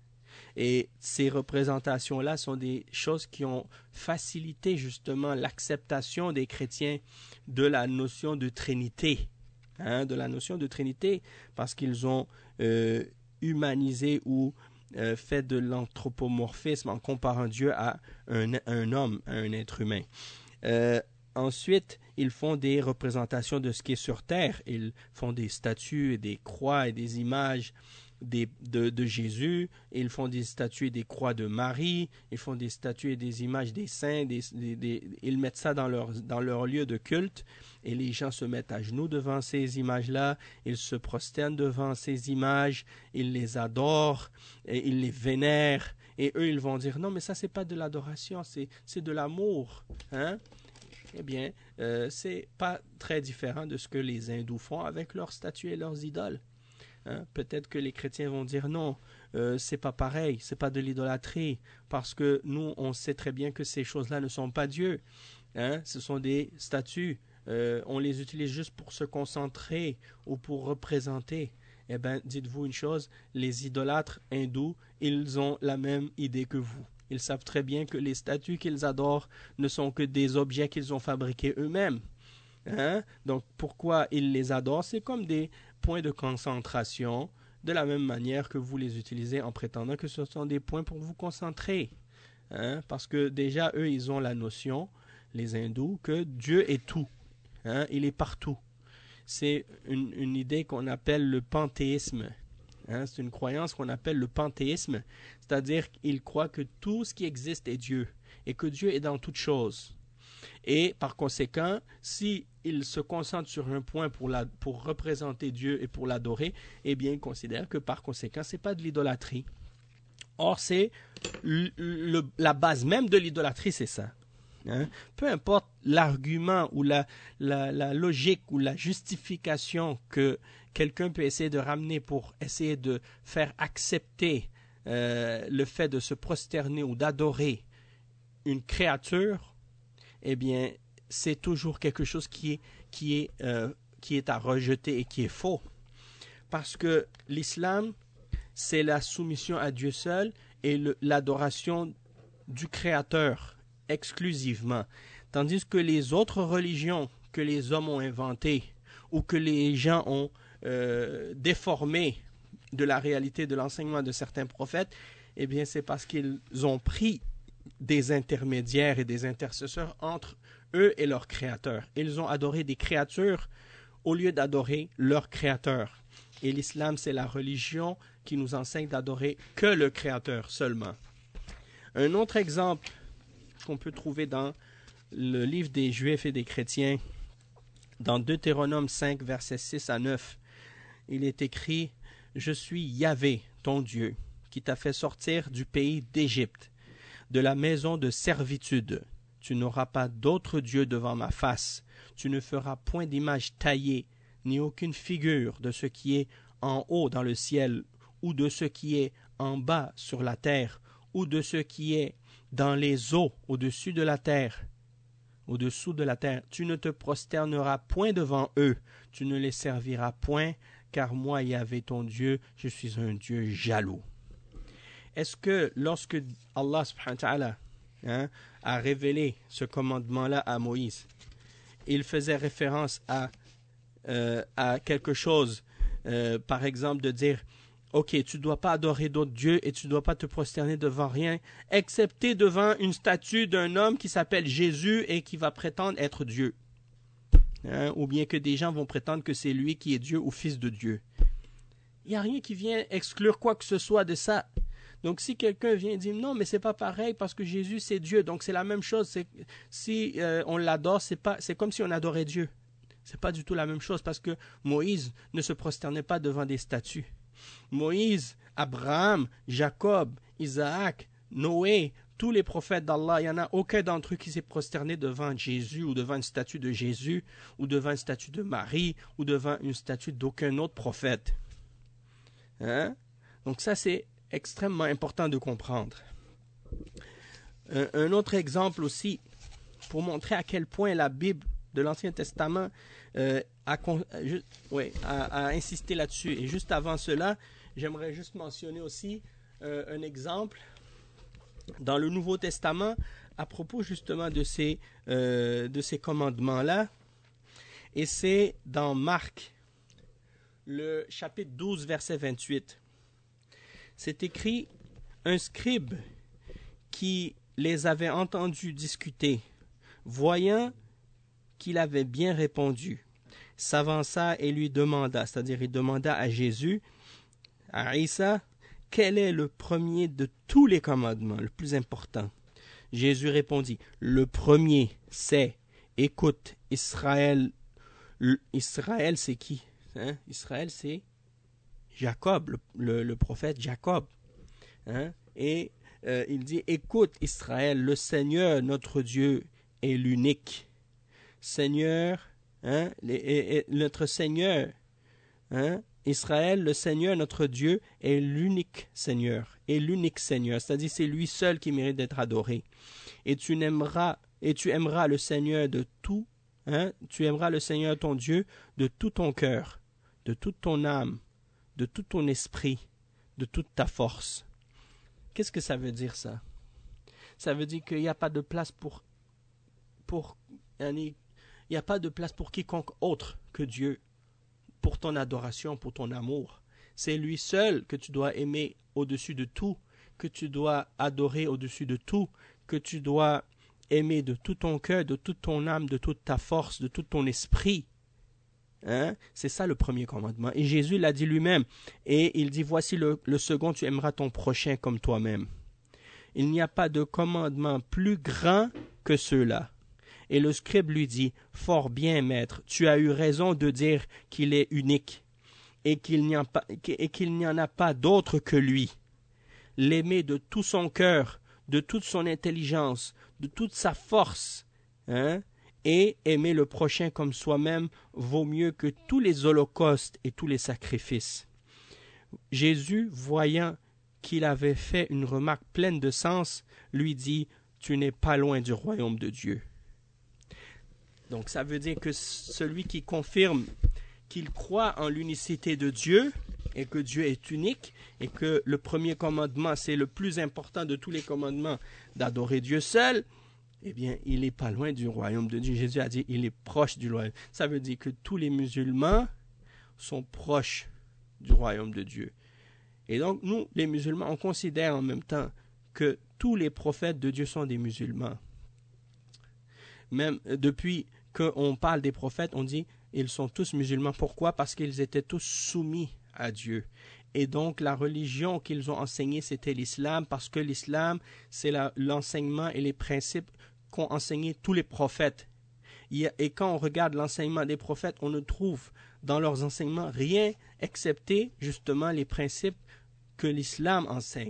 Et ces représentations-là sont des choses qui ont facilité justement l'acceptation des chrétiens de la notion de Trinité, hein, de la notion de Trinité, parce qu'ils ont euh, humanisé ou euh, fait de l'anthropomorphisme en comparant Dieu à un, un homme, à un être humain. Euh, ensuite, ils font des représentations de ce qui est sur terre. Ils font des statues, et des croix et des images Des, de, de Jésus, ils font des statues et des croix de Marie, ils font des statues et des images des saints, des, des, des, ils mettent ça dans leur, dans leur lieu de culte et les gens se mettent à genoux devant ces images-là, ils se prosternent devant ces images, ils les adorent, et ils les vénèrent et eux ils vont dire non mais ça c'est pas de l'adoration, c'est, c'est de l'amour, hein? Eh bien, euh, c'est pas très différent de ce que les hindous font avec leurs statues et leurs idoles. Hein, peut-être que les chrétiens vont dire non, euh, c'est pas pareil, c'est pas de l'idolâtrie, parce que nous, on sait très bien que ces choses-là ne sont pas Dieu. Hein, ce sont des statues, euh, on les utilise juste pour se concentrer ou pour représenter. Eh bien, dites-vous une chose, les idolâtres hindous, ils ont la même idée que vous. Ils savent très bien que les statues qu'ils adorent ne sont que des objets qu'ils ont fabriqués eux-mêmes. Hein? Donc, pourquoi ils les adorent? C'est comme des points de concentration, de la même manière que vous les utilisez en prétendant que ce sont des points pour vous concentrer. Hein? Parce que déjà, eux, ils ont la notion, les hindous, que Dieu est tout. Hein? Il est partout. C'est une, une idée qu'on appelle le panthéisme. Hein? C'est une croyance qu'on appelle le panthéisme, c'est-à-dire qu'ils croient que tout ce qui existe est Dieu et que Dieu est dans toutes choses. Et par conséquent, s'ils se concentrent sur un point pour, la, pour représenter Dieu et pour l'adorer, eh bien, ils considèrent que par conséquent, ce n'est pas de l'idolâtrie. Or, c'est le, le, la base même de l'idolâtrie, c'est ça. Hein? Peu importe l'argument ou la, la, la logique ou la justification que quelqu'un peut essayer de ramener pour essayer de faire accepter euh, le fait de se prosterner ou d'adorer une créature, eh bien, c'est toujours quelque chose qui est, qui est, euh, qui est à rejeter et qui est faux. Parce que l'islam, c'est la soumission à Dieu seul et le, l'adoration du Créateur exclusivement. Tandis que les autres religions que les hommes ont inventées ou que les gens ont euh, déformées de la réalité de l'enseignement de certains prophètes, eh bien, c'est parce qu'ils ont pris des intermédiaires et des intercesseurs entre eux et leur créateur. Ils ont adoré des créatures au lieu d'adorer leur créateur. Et l'islam, c'est la religion qui nous enseigne d'adorer que le créateur seulement. Un autre exemple qu'on peut trouver dans le livre des Juifs et des chrétiens, dans Deutéronome cinq, versets six à neuf, il est écrit « Je suis Yahvé, ton Dieu, qui t'a fait sortir du pays d'Égypte, de la maison de servitude. Tu n'auras pas d'autre Dieu devant ma face. Tu ne feras point d'image taillée, ni aucune figure de ce qui est en haut dans le ciel, ou de ce qui est en bas sur la terre, ou de ce qui est dans les eaux au-dessus de la terre. Au-dessous de la terre. Tu ne te prosterneras point devant eux. Tu ne les serviras point, car moi, Yahvé ton Dieu, je suis un Dieu jaloux. » Est-ce que lorsque Allah subhanahu wa ta'ala hein, a révélé ce commandement-là à Moïse, il faisait référence à, euh, à quelque chose, euh, par exemple de dire « Ok, tu ne dois pas adorer d'autres dieux et tu ne dois pas te prosterner devant rien, excepté devant une statue d'un homme qui s'appelle Jésus et qui va prétendre être Dieu. Hein, » ou bien que des gens vont prétendre que c'est lui qui est Dieu ou fils de Dieu. Il n'y a rien qui vient exclure quoi que ce soit de ça. Donc si quelqu'un vient et dit non, mais c'est pas pareil parce que Jésus c'est Dieu, donc c'est la même chose. C'est, si euh, on l'adore, c'est pas, c'est comme si on adorait Dieu. C'est pas du tout la même chose parce que Moïse ne se prosternait pas devant des statues. Moïse, Abraham, Jacob, Isaac, Noé, tous les prophètes d'Allah, il n'y en a aucun d'entre eux qui s'est prosterné devant Jésus ou devant une statue de Jésus ou devant une statue de Marie ou devant une statue d'aucun autre prophète. Hein? Donc ça, c'est extrêmement important de comprendre. Un, un autre exemple aussi, pour montrer à quel point la Bible de l'Ancien Testament euh, a, ju- ouais, a, a insisté là-dessus. Et juste avant cela, j'aimerais juste mentionner aussi euh, un exemple dans le Nouveau Testament à propos justement de ces, euh, de ces commandements-là. Et c'est dans Marc, le chapitre douze, verset vingt-huit. C'est écrit, un scribe qui les avait entendus discuter, voyant qu'il avait bien répondu, s'avança et lui demanda, c'est-à-dire il demanda à Jésus, à Isa, quel est le premier de tous les commandements, le plus important? Jésus répondit, le premier, c'est, écoute, Israël, Israël c'est qui? Hein? Israël c'est Jacob, le, le, le prophète Jacob. Hein? Et euh, il dit, écoute Israël, le Seigneur, notre Dieu, est l'unique. Seigneur, hein, les, et, et, notre Seigneur, hein, Israël, le Seigneur, notre Dieu, est l'unique Seigneur, est l'unique Seigneur, c'est-à-dire c'est lui seul qui mérite d'être adoré. Et tu n'aimeras, et tu aimeras le Seigneur de tout, hein, tu aimeras le Seigneur ton Dieu de tout ton cœur, de toute ton âme, de tout ton esprit, de toute ta force. Qu'est-ce que ça veut dire ça? Ça veut dire qu'il n'y a pas de place pour, pour il n'y a pas de place pour quiconque autre que Dieu, pour ton adoration, pour ton amour. C'est lui seul que tu dois aimer au-dessus de tout, que tu dois adorer au-dessus de tout, que tu dois aimer de tout ton cœur, de toute ton âme, de toute ta force, de tout ton esprit. Hein? C'est ça le premier commandement. Et Jésus l'a dit lui-même. Et il dit, voici le, le second, tu aimeras ton prochain comme toi-même. Il n'y a pas de commandement plus grand que ceux-là. Et le scribe lui dit, fort bien, maître, tu as eu raison de dire qu'il est unique et qu'il n'y a pas, et qu'il n'y en a pas d'autre que lui. L'aimer de tout son cœur, de toute son intelligence, de toute sa force, hein, et aimer le prochain comme soi-même vaut mieux que tous les holocaustes et tous les sacrifices. Jésus, voyant qu'il avait fait une remarque pleine de sens, lui dit, tu n'es pas loin du royaume de Dieu. Donc ça veut dire que celui qui confirme qu'il croit en l'unicité de Dieu et que Dieu est unique et que le premier commandement, c'est le plus important de tous les commandements, d'adorer Dieu seul, eh bien, il n'est pas loin du royaume de Dieu. Jésus a dit, il est proche du royaume. Ça veut dire que tous les musulmans sont proches du royaume de Dieu. Et donc, nous, les musulmans, on considère en même temps que tous les prophètes de Dieu sont des musulmans. Même depuis qu'on parle des prophètes, on dit ils sont tous musulmans. Pourquoi? Parce qu'ils étaient tous soumis à Dieu. Et donc la religion qu'ils ont enseignée, c'était l'islam, parce que l'islam, c'est la, l'enseignement et les principes qu'ont enseigné tous les prophètes. Et quand on regarde l'enseignement des prophètes, on ne trouve dans leurs enseignements rien excepté justement les principes que l'islam enseigne.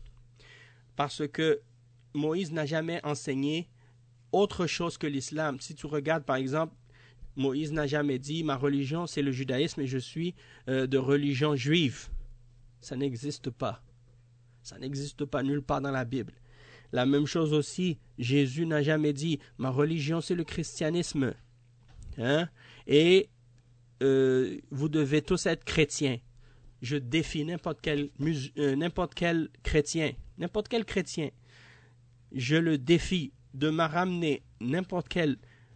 Parce que Moïse n'a jamais enseigné autre chose que l'islam. Si tu regardes par exemple, Moïse n'a jamais dit ma religion c'est le judaïsme et je suis euh, de religion juive. Ça n'existe pas. Ça n'existe pas nulle part dans la Bible. La même chose aussi, Jésus n'a jamais dit ma religion c'est le christianisme. Hein? Et euh, vous devez tous être chrétiens. Je défie n'importe quel, mus- euh, n'importe quel chrétien, n'importe quel chrétien. Je le défie de me ramener n'importe quel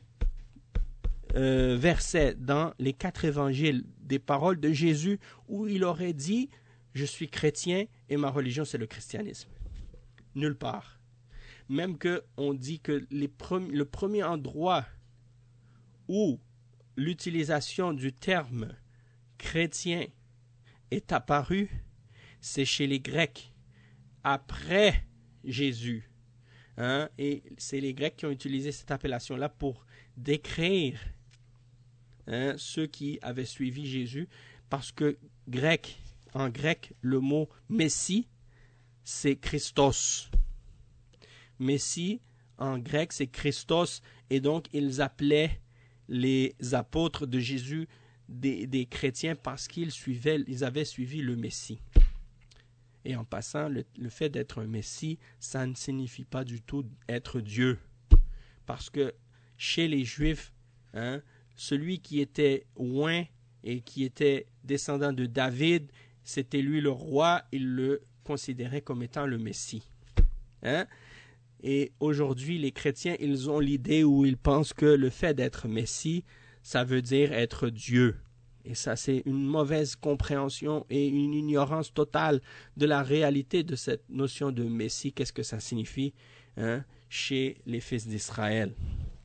euh, verset dans les quatre évangiles des paroles de Jésus où il aurait dit « Je suis chrétien et ma religion c'est le christianisme ». Nulle part. Même qu'on dit que les premi- le premier endroit où l'utilisation du terme chrétien est apparu, c'est chez les Grecs, après Jésus. Hein? Et c'est les Grecs qui ont utilisé cette appellation-là pour décrire hein, ceux qui avaient suivi Jésus, parce que grec, en grec, le mot Messie, c'est Christos. Messie, en grec, c'est Christos, et donc ils appelaient les apôtres de Jésus des, des chrétiens parce qu'ils suivaient, ils avaient suivi le Messie. Et en passant, le, le fait d'être un Messie, ça ne signifie pas du tout être Dieu. Parce que chez les Juifs, hein, celui qui était oint et qui était descendant de David, c'était lui le roi, il le considérait comme étant le Messie. Hein? Et aujourd'hui, les chrétiens, ils ont l'idée où ils pensent que le fait d'être Messie, ça veut dire être Dieu. Et ça, c'est une mauvaise compréhension et une ignorance totale de la réalité de cette notion de Messie. Qu'est-ce que ça signifie hein, chez les fils d'Israël.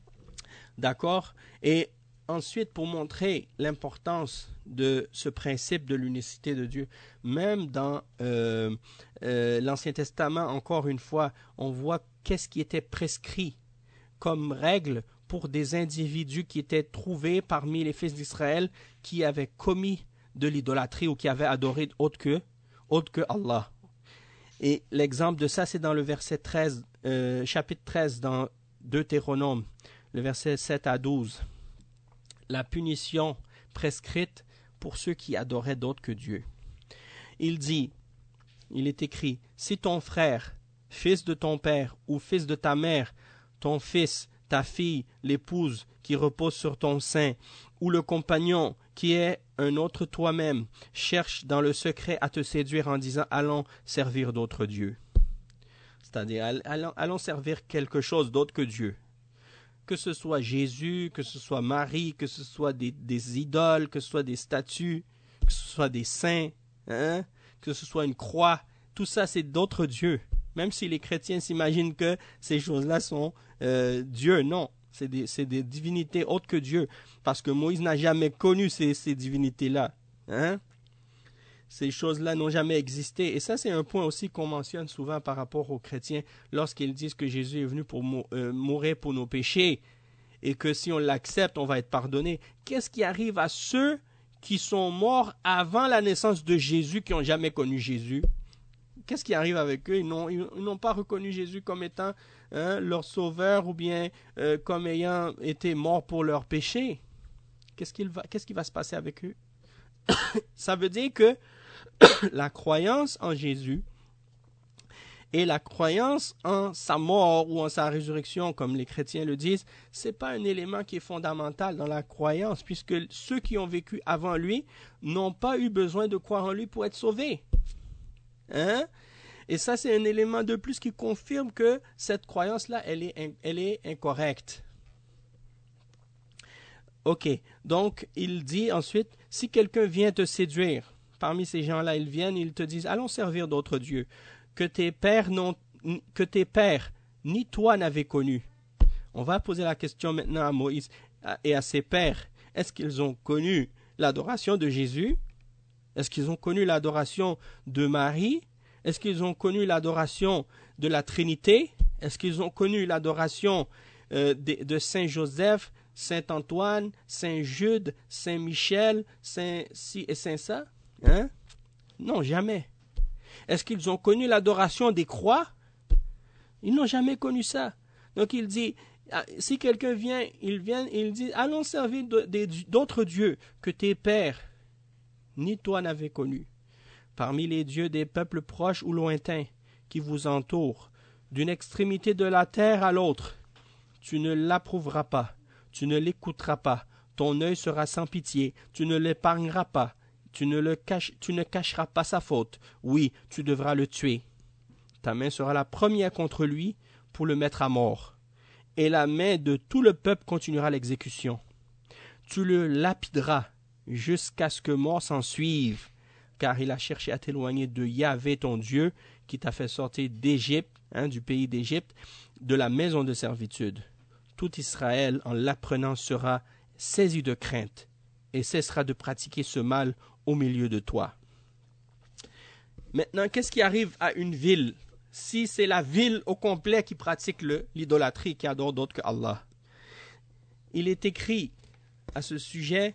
D'accord? Et ensuite, pour montrer l'importance de ce principe de l'unicité de Dieu, même dans euh, euh, l'Ancien Testament, encore une fois, on voit qu'est-ce qui était prescrit comme règle pour des individus qui étaient trouvés parmi les fils d'Israël qui avaient commis de l'idolâtrie ou qui avaient adoré autre que, autre que Allah. Et l'exemple de ça, c'est dans le verset treize, euh, chapitre treize, dans Deutéronome, le verset sept à douze. La punition prescrite pour ceux qui adoraient d'autres que Dieu. Il dit, il est écrit, si ton frère, fils de ton père ou fils de ta mère, ton fils, ta fille, l'épouse qui repose sur ton sein, ou le compagnon qui est un autre toi-même, cherche dans le secret à te séduire en disant « allons servir d'autres dieux ». C'est-à-dire allons, allons servir quelque chose d'autre que Dieu. Que ce soit Jésus, que ce soit Marie, que ce soit des, des idoles, que ce soit des statues, que ce soit des saints, hein, que ce soit une croix, tout ça c'est d'autres dieux. Même si les chrétiens s'imaginent que ces choses-là sont euh, Dieu, non, c'est des, c'est des divinités autres que Dieu, parce que Moïse n'a jamais connu ces, ces divinités-là. Hein? Ces choses-là n'ont jamais existé. Et ça, c'est un point aussi qu'on mentionne souvent par rapport aux chrétiens lorsqu'ils disent que Jésus est venu pour mou- euh, mourir pour nos péchés et que si on l'accepte, on va être pardonné. Qu'est-ce qui arrive à ceux qui sont morts avant la naissance de Jésus, qui n'ont jamais connu Jésus? Qu'est-ce qui arrive avec eux? Ils n'ont, ils n'ont pas reconnu Jésus comme étant hein, leur sauveur ou bien euh, comme ayant été mort pour leurs péchés. Qu'est-ce, qu'il va, qu'est-ce qui va se passer avec eux? Ça veut dire que la croyance en Jésus et la croyance en sa mort ou en sa résurrection, comme les chrétiens le disent, ce n'est pas un élément qui est fondamental dans la croyance, puisque ceux qui ont vécu avant lui n'ont pas eu besoin de croire en lui pour être sauvés. Hein? Et ça, c'est un élément de plus qui confirme que cette croyance-là, elle est, elle est incorrecte. Ok, donc il dit ensuite, si quelqu'un vient te séduire, parmi ces gens-là, ils viennent, ils te disent, allons servir d'autres dieux, que tes pères, n'ont, que tes pères ni toi n'avaient connu. On va poser la question maintenant à Moïse et à ses pères. Est-ce qu'ils ont connu l'adoration de Jésus? Est-ce qu'ils ont connu l'adoration de Marie? Est-ce qu'ils ont connu l'adoration de la Trinité? Est-ce qu'ils ont connu l'adoration euh, de, de Saint Joseph, Saint Antoine, Saint Jude, Saint Michel, Saint ci et Saint ça? Hein? Non, jamais. Est-ce qu'ils ont connu l'adoration des croix? Ils n'ont jamais connu ça. Donc il dit, si quelqu'un vient, il vient, il dit, allons servir d'autres dieux que tes pères ni toi n'avez connu, parmi les dieux des peuples proches ou lointains qui vous entourent, d'une extrémité de la terre à l'autre. Tu ne l'approuveras pas, tu ne l'écouteras pas, ton œil sera sans pitié, tu ne l'épargneras pas, tu ne, le caches, tu ne cacheras pas sa faute, oui, tu devras le tuer. Ta main sera la première contre lui pour le mettre à mort, et la main de tout le peuple continuera l'exécution. Tu le lapideras, jusqu'à ce que mort s'en suive, car il a cherché à t'éloigner de Yahvé ton Dieu, qui t'a fait sortir d'Égypte, hein, du pays d'Égypte, de la maison de servitude. Tout Israël, en l'apprenant, sera saisi de crainte, et cessera de pratiquer ce mal au milieu de toi. Maintenant, qu'est-ce qui arrive à une ville si c'est la ville au complet qui pratique le, l'idolâtrie, qui adore d'autres que Allah. Il est écrit à ce sujet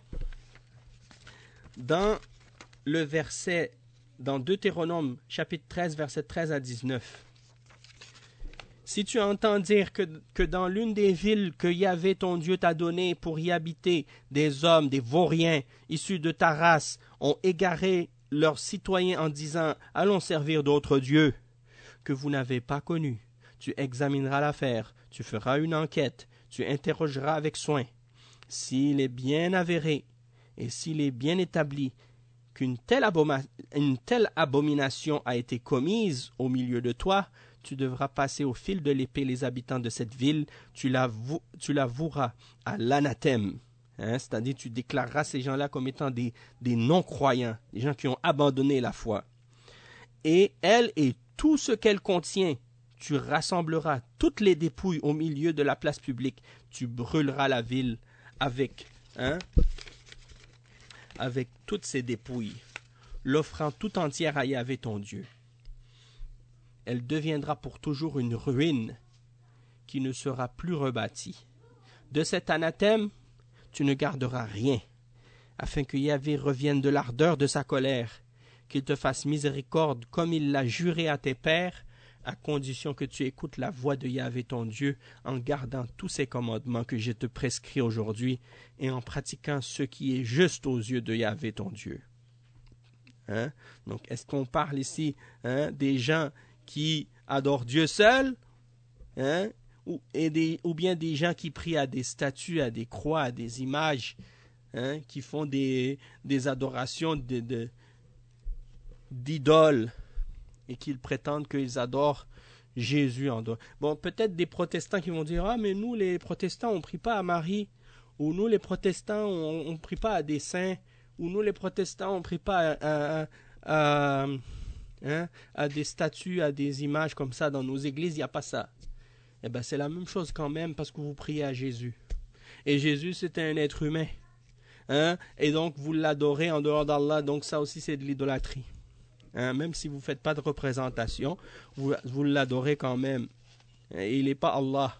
dans le verset, dans Deutéronome, chapitre treize, versets treize à dix-neuf. Si tu entends dire que, que dans l'une des villes que Yahvé ton Dieu t'a données pour y habiter, des hommes, des vauriens, issus de ta race, ont égaré leurs citoyens en disant « Allons servir d'autres dieux » que vous n'avez pas connus, tu examineras l'affaire, tu feras une enquête, tu interrogeras avec soin. S'il est bien avéré et s'il est bien établi qu'une telle, aboma- une telle abomination a été commise au milieu de toi, tu devras passer au fil de l'épée les habitants de cette ville, tu, l'avou- tu l'avoueras à l'anathème. Hein, c'est-à-dire tu déclareras ces gens-là comme étant des, des non-croyants, des gens qui ont abandonné la foi. Et elle et tout ce qu'elle contient, tu rassembleras toutes les dépouilles au milieu de la place publique, tu brûleras la ville avec, hein, avec toutes ces dépouilles, l'offrant tout entière à Yahvé ton Dieu. Elle deviendra pour toujours une ruine qui ne sera plus rebâtie. De cet anathème, tu ne garderas rien, afin que Yahvé revienne de l'ardeur de sa colère, qu'il te fasse miséricorde comme il l'a juré à tes pères, à condition que tu écoutes la voix de Yahvé ton Dieu en gardant tous ces commandements que je te prescris aujourd'hui et en pratiquant ce qui est juste aux yeux de Yahvé ton Dieu. Hein? Donc, est-ce qu'on parle ici hein, des gens qui adorent Dieu seul hein, ou, et des, ou bien des gens qui prient à des statues, à des croix, à des images, hein, qui font des, des adorations de, de, d'idoles et qu'ils prétendent qu'ils adorent Jésus en dehors. Bon, peut-être des protestants qui vont dire « Ah, mais nous, les protestants, on ne prie pas à Marie. » Ou « Nous, les protestants, on ne prie pas à des saints. » Ou « Nous, les protestants, on ne prie pas à, à, à, hein, à des statues, à des images comme ça. Dans nos églises, il n'y a pas ça. » Eh bien, c'est la même chose quand même parce que vous priez à Jésus. Et Jésus, c'était un être humain. Hein? Et donc, vous l'adorez en dehors d'Allah. Donc, ça aussi, c'est de l'idolâtrie. Hein, même si vous ne faites pas de représentation, vous, vous l'adorez quand même. Et il n'est pas Allah.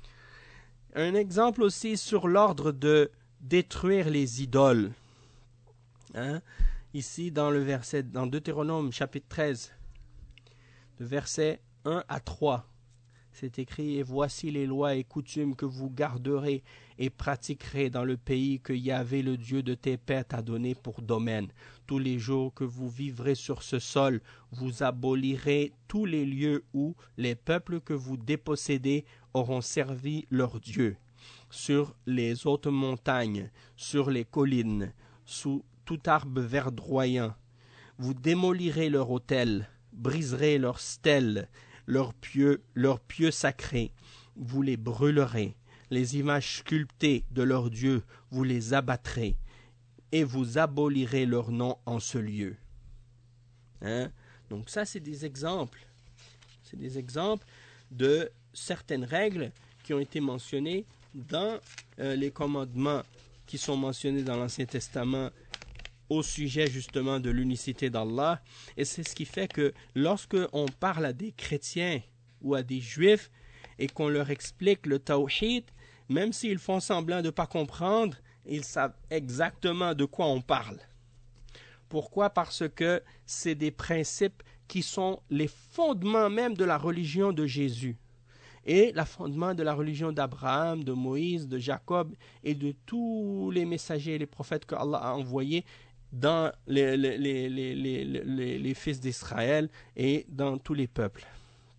Un exemple aussi sur l'ordre de détruire les idoles. Hein, ici, dans le verset, dans Deutéronome, chapitre treize, de versets un à trois, c'est écrit « Et voici les lois et coutumes que vous garderez et pratiquerez dans le pays que Yahvé, le Dieu de tes pères, t'a donné pour domaine. Tous les jours que vous vivrez sur ce sol, vous abolirez tous les lieux où les peuples que vous dépossédez auront servi leur Dieu. Sur les hautes montagnes, sur les collines, sous tout arbre verdoyant, vous démolirez leurs autels, briserez leurs stèles, leurs pieux, leurs pieux sacrés, vous les brûlerez. Les images sculptées de leurs dieux, vous les abattrez, et vous abolirez leur nom en ce lieu. Hein? Donc ça, c'est des exemples. C'est des exemples de certaines règles qui ont été mentionnées dans euh, les commandements qui sont mentionnés dans l'Ancien Testament au sujet justement de l'unicité d'Allah. Et c'est ce qui fait que lorsque on parle à des chrétiens ou à des juifs et qu'on leur explique le tawhid, même s'ils font semblant de ne pas comprendre, ils savent exactement de quoi on parle. Pourquoi? Parce que c'est des principes qui sont les fondements même de la religion de Jésus et le fondement de la religion d'Abraham, de Moïse, de Jacob et de tous les messagers et les prophètes que Allah a envoyés dans les, les, les, les, les, les, les fils d'Israël et dans tous les peuples.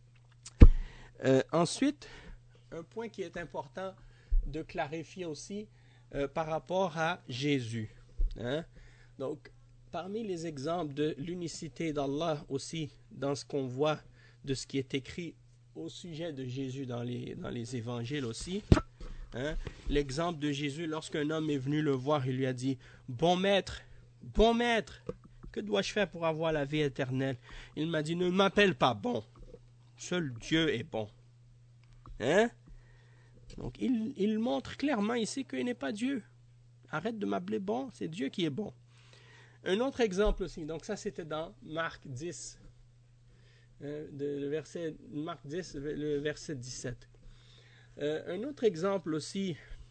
Euh, ensuite, un point qui est important de clarifier aussi euh, par rapport à Jésus. Hein? Donc, parmi les exemples de l'unicité d'Allah aussi, dans ce qu'on voit de ce qui est écrit au sujet de Jésus dans les, dans les évangiles aussi, hein? L'exemple de Jésus, lorsqu'un homme est venu le voir, il lui a dit « Bon maître, bon maître, que dois-je faire pour avoir la vie éternelle ?» Il m'a dit « Ne m'appelle pas bon, seul Dieu est bon. » Hein? Donc, il, il montre clairement ici qu'il n'est pas Dieu. Arrête de m'appeler bon, c'est Dieu qui est bon. Un autre exemple aussi, donc ça c'était dans Marc dix, Hein, de, le verset, Marc dix, le verset dix-sept. Euh, un autre exemple aussi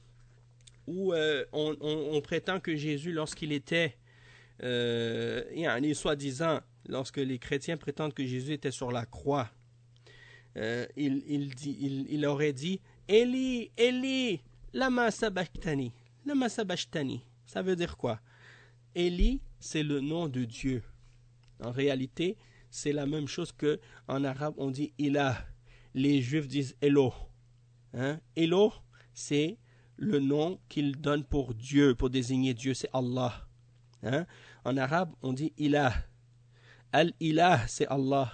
où euh, on, on, on prétend que Jésus, lorsqu'il était, euh, soi-disant, lorsque les chrétiens prétendent que Jésus était sur la croix, euh, il, il, dit, il, il aurait dit « Eli, Eli, lama sabachthani ». Lama sabachthani, ça veut dire quoi? Eli, c'est le nom de Dieu. En réalité, c'est la même chose que en arabe on dit Ilah. Les Juifs disent Elo. Hein? Elo, c'est le nom qu'ils donnent pour Dieu, pour désigner Dieu, c'est Allah. Hein? En arabe, on dit Ilah. Al-Ilah, c'est Allah.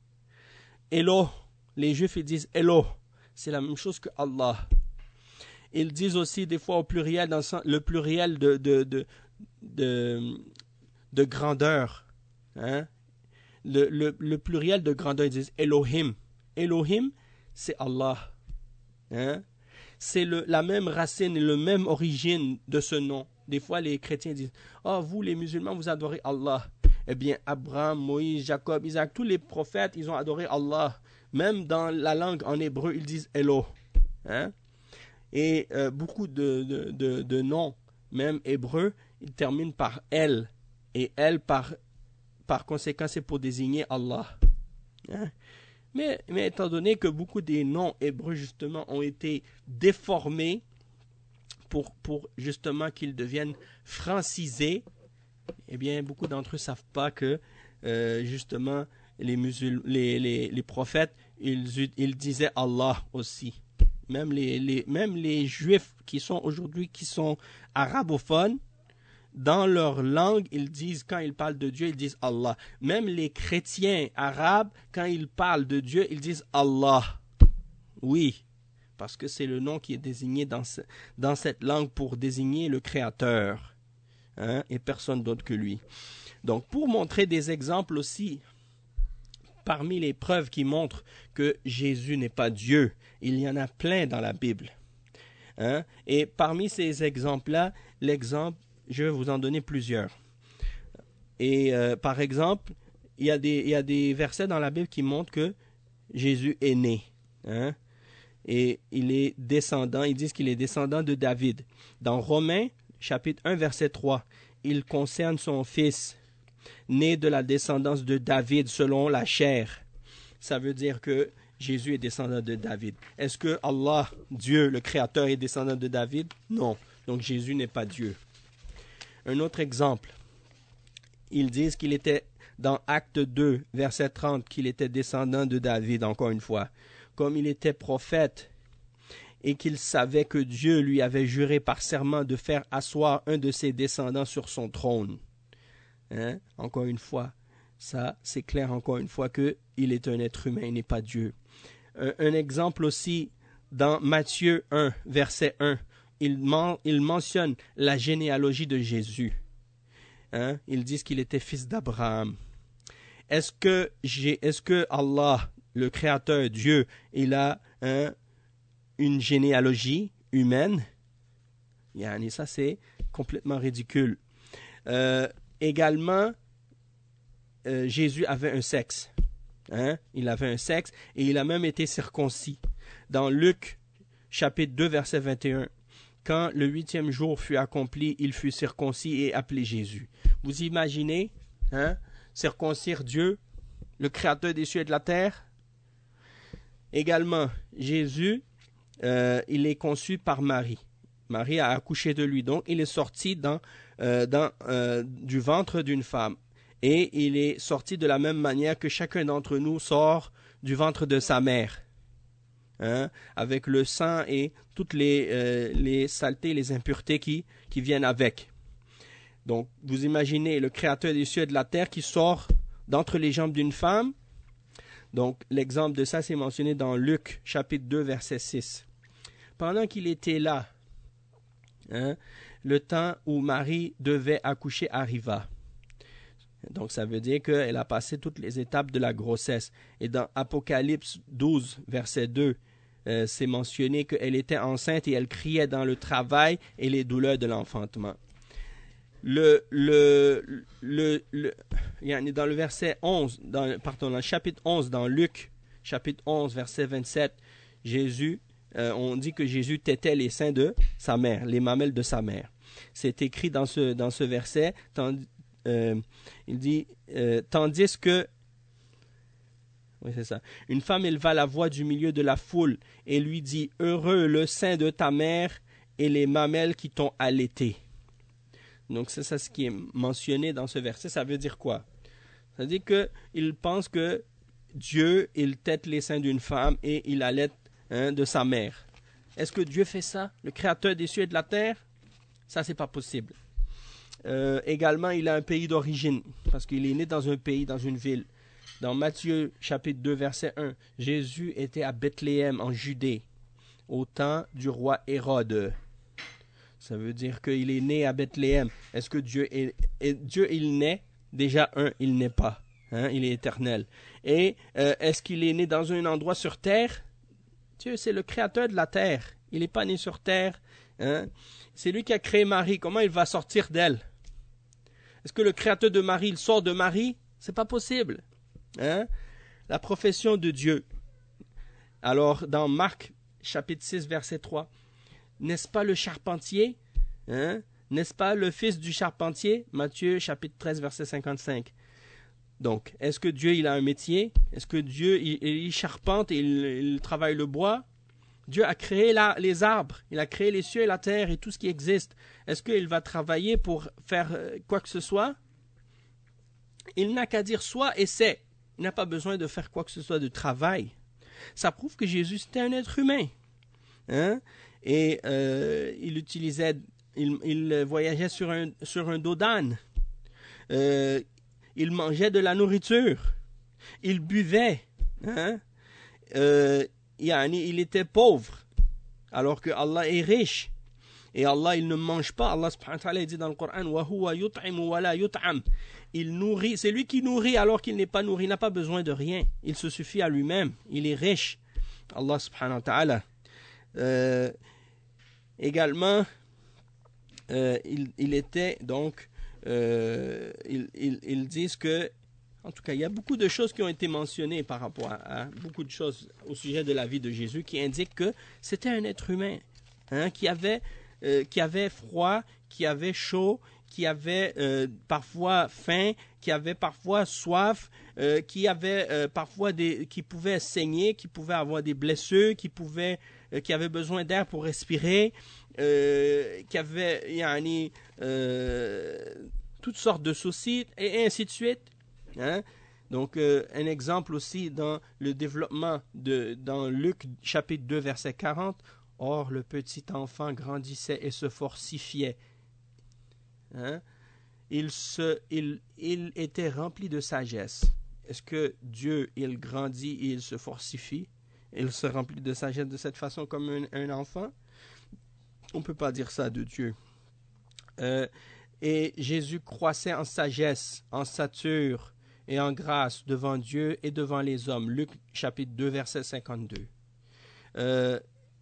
Elo, les Juifs ils disent Elo. C'est la même chose que Allah. Ils disent aussi des fois au pluriel, dans le pluriel de, de, de, de, de grandeur. Hein? Le, le, le pluriel de grandeur, ils disent Elohim. Elohim, c'est Allah. Hein? C'est le, la même racine et la même origine de ce nom. Des fois, les chrétiens disent « Oh, vous, les musulmans, vous adorez Allah. » Eh bien, Abraham, Moïse, Jacob, Isaac, tous les prophètes, ils ont adoré Allah. Même dans la langue en hébreu, ils disent « Elo hein? ». Et euh, beaucoup de, de, de, de noms, même hébreux, ils terminent par « El ». Et « El » par, par conséquent, c'est pour désigner Allah. Hein? Mais, mais étant donné que beaucoup des noms hébreux, justement, ont été déformés pour, pour justement qu'ils deviennent francisés, eh bien, beaucoup d'entre eux ne savent pas que, euh, justement, les, musul- les, les, les prophètes, ils, ils disaient Allah aussi. Même les, les, même les Juifs qui sont aujourd'hui, qui sont arabophones, dans leur langue, ils disent, quand ils parlent de Dieu, ils disent Allah. Même les chrétiens arabes, quand ils parlent de Dieu, ils disent Allah. Oui, parce que c'est le nom qui est désigné dans, ce, dans cette langue pour désigner le Créateur. Hein, et personne d'autre que lui. Donc, pour montrer des exemples aussi, parmi les preuves qui montrent que Jésus n'est pas Dieu, il y en a plein dans la Bible. Hein, et parmi ces exemples-là, l'exemple, je vais vous en donner plusieurs. Et euh, par exemple, il y a des, il y a des versets dans la Bible qui montrent que Jésus est né. Hein, et il est descendant, ils disent qu'il est descendant de David. Dans Romains, chapitre un, verset trois, il concerne son fils, né de la descendance de David selon la chair. Ça veut dire que Jésus est descendant de David. Est-ce que Allah, Dieu, le Créateur, est descendant de David? Non. Donc Jésus n'est pas Dieu. Un autre exemple, ils disent qu'il était dans Acte deux, verset trente, qu'il était descendant de David, encore une fois. Comme il était prophète et qu'il savait que Dieu lui avait juré par serment de faire asseoir un de ses descendants sur son trône. Hein? Encore une fois, ça, c'est clair encore une fois qu'il est un être humain, il n'est pas Dieu. Un, un exemple aussi, dans Matthieu un, verset un, il, men, il mentionne la généalogie de Jésus. Hein? Ils disent qu'il était fils d'Abraham. Est-ce que, j'ai, est-ce que Allah, le Créateur, Dieu, il a hein, une généalogie humaine? Yani, ça, c'est complètement ridicule. Euh, également, euh, Jésus avait un sexe. Hein? Il avait un sexe et il a même été circoncis. Dans Luc, chapitre deux, verset vingt et un, quand le huitième jour fut accompli, il fut circoncis et appelé Jésus. Vous imaginez, hein, circoncire Dieu, le Créateur des cieux et de la terre? Également, Jésus, euh, il est conçu par Marie. Marie a accouché de lui, donc il est sorti dans, euh, dans, euh, du ventre d'une femme. Et il est sorti de la même manière que chacun d'entre nous sort du ventre de sa mère. Hein, avec le sang et toutes les, euh, les saletés, les impuretés qui, qui viennent avec. Donc, vous imaginez le Créateur des cieux et de la terre qui sort d'entre les jambes d'une femme. Donc, l'exemple de ça, c'est mentionné dans Luc, chapitre deux, verset six. Pendant qu'il était là, hein, le temps où Marie devait accoucher arriva. Donc, ça veut dire qu'elle a passé toutes les étapes de la grossesse. Et dans Apocalypse douze, verset deux, euh, c'est mentionné qu'elle était enceinte et elle criait dans le travail et les douleurs de l'enfantement. Le, le, le, le, dans le verset onze, dans, pardon, dans le chapitre onze, dans Luc, chapitre onze, verset vingt-sept, Jésus, euh, on dit que Jésus tétait les seins de sa mère, les mamelles de sa mère. C'est écrit dans ce, dans ce verset, tandis, euh, il dit, euh, tandis que, oui c'est ça, une femme éleva la voix du milieu de la foule et lui dit, heureux le sein de ta mère et les mamelles qui t'ont allaité. Donc c'est ça ce qui est mentionné dans ce verset. Ça veut dire quoi? Ça veut dire qu'il pense que Dieu, il tète les seins d'une femme et il allaite hein, de sa mère. Est-ce que Dieu fait ça? Le créateur des cieux et de la terre? Ça, c'est pas possible. Euh, également, il a un pays d'origine, parce qu'il est né dans un pays, dans une ville. Dans Matthieu, chapitre deux, verset un, Jésus était à Bethléem, en Judée, au temps du roi Hérode. Ça veut dire qu'il est né à Bethléem. Est-ce que Dieu est, est Dieu il naît? Déjà un, il n'est pas. Hein, il est éternel. Et euh, est-ce qu'il est né dans un endroit sur terre? Dieu, c'est le créateur de la terre. Il n'est pas né sur terre. Hein? C'est lui qui a créé Marie. Comment il va sortir d'elle? Est-ce que le créateur de Marie, il sort de Marie? C'est pas possible. Hein? La profession de Dieu. Alors, dans Marc, chapitre six, verset trois, n'est-ce pas le charpentier? Hein? N'est-ce pas le fils du charpentier? Matthieu, chapitre treize, verset cinquante-cinq. Donc, est-ce que Dieu, il a un métier? Est-ce que Dieu, il, il charpente et il, il travaille le bois? Dieu a créé la, les arbres, il a créé les cieux et la terre et tout ce qui existe. Est-ce qu'il va travailler pour faire euh, quoi que ce soit? Il n'a qu'à dire soit et c'est. Il n'a pas besoin de faire quoi que ce soit de travail. Ça prouve que Jésus, c'était un être humain. Hein? Et euh, il utilisait, il, il voyageait sur un, sur un dos d'âne. Euh, il mangeait de la nourriture. Il buvait. Hein? Euh, il était pauvre, alors que Allah est riche. Et Allah, il ne mange pas. Allah subhanahu wa ta'ala dit dans le Coran, wa huwa yut'imu wa la yut'am. Il nourrit, c'est lui qui nourrit alors qu'il n'est pas nourri. Il n'a pas besoin de rien. Il se suffit à lui-même. Il est riche. Allah subhanahu wa ta'ala. Euh, également, euh, il, il était donc, euh, ils, ils, ils disent que, en tout cas, il y a beaucoup de choses qui ont été mentionnées par rapport à, à beaucoup de choses au sujet de la vie de Jésus qui indiquent que c'était un être humain, hein, qui avait, euh, qui avait froid, qui avait chaud, qui avait euh, parfois faim, qui avait parfois soif, euh, qui avait euh, parfois des, qui pouvait saigner, qui pouvait avoir des blessures, qui pouvait, euh, qui avait besoin d'air pour respirer, euh, qui avait, yani, euh, toutes sortes de soucis et ainsi de suite. Hein? Donc, euh, un exemple aussi dans le développement de, dans Luc chapitre deux, verset quarante. Or, le petit enfant grandissait et se fortifiait. Hein? Il, se, il, il était rempli de sagesse. Est-ce que Dieu, il grandit et il se fortifie? Il se remplit de sagesse de cette façon comme un, un enfant? On ne peut pas dire ça de Dieu. Euh, et Jésus croissait en sagesse, en stature et en grâce devant Dieu et devant les hommes. Luc chapitre deux, verset cinquante-deux. Euh,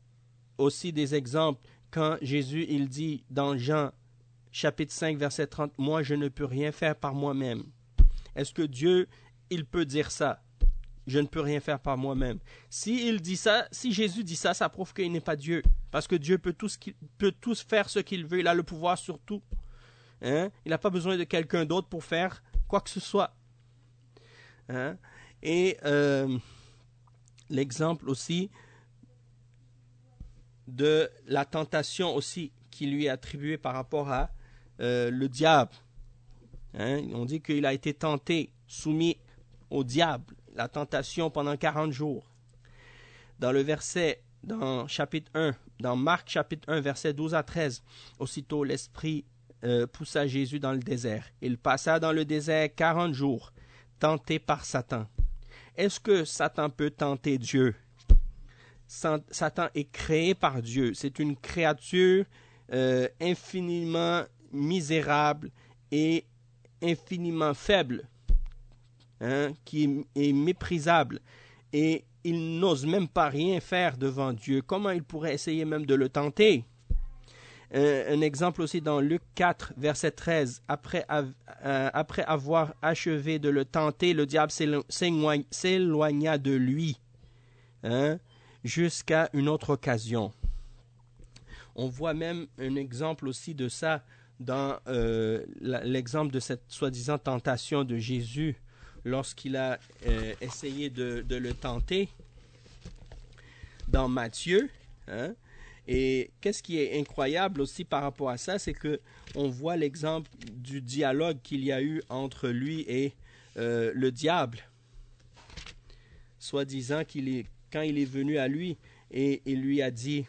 aussi des exemples, quand Jésus, il dit dans Jean chapitre cinq, verset trente, « Moi, je ne peux rien faire par moi-même. » Est-ce que Dieu, il peut dire ça? Je ne peux rien faire par moi-même. Si il dit ça, si Jésus dit ça, ça prouve qu'il n'est pas Dieu. Parce que Dieu peut tout, ce qu'il, peut tout faire ce qu'il veut. Il a le pouvoir sur tout. Hein? Il n'a pas besoin de quelqu'un d'autre pour faire quoi que ce soit. Hein? Et euh, l'exemple aussi de la tentation aussi qui lui est attribuée par rapport à euh, le diable. Hein? On dit qu'il a été tenté, soumis au diable, la tentation pendant quarante jours. Dans le verset, dans chapitre un, dans Marc chapitre un, verset douze à treize, aussitôt l'Esprit euh, poussa Jésus dans le désert. Il passa dans le désert quarante jours, tenté par Satan. Est-ce que Satan peut tenter Dieu? Satan est créé par Dieu. C'est une créature euh, infiniment misérable et infiniment faible, hein, qui est méprisable. Et il n'ose même pas rien faire devant Dieu. Comment il pourrait essayer même de le tenter? un, un exemple aussi dans Luc quatre, verset treize. Après, euh, après avoir achevé de le tenter, le diable s'éloigna de lui, hein, jusqu'à une autre occasion. On voit même un exemple aussi de ça dans euh, la, l'exemple de cette soi-disant tentation de Jésus lorsqu'il a euh, essayé de, de le tenter dans Matthieu. Hein? Et qu'est-ce qui est incroyable aussi par rapport à ça, c'est que on voit l'exemple du dialogue qu'il y a eu entre lui et euh, le diable, soi-disant qu'il est, quand il est venu à lui et il lui a dit,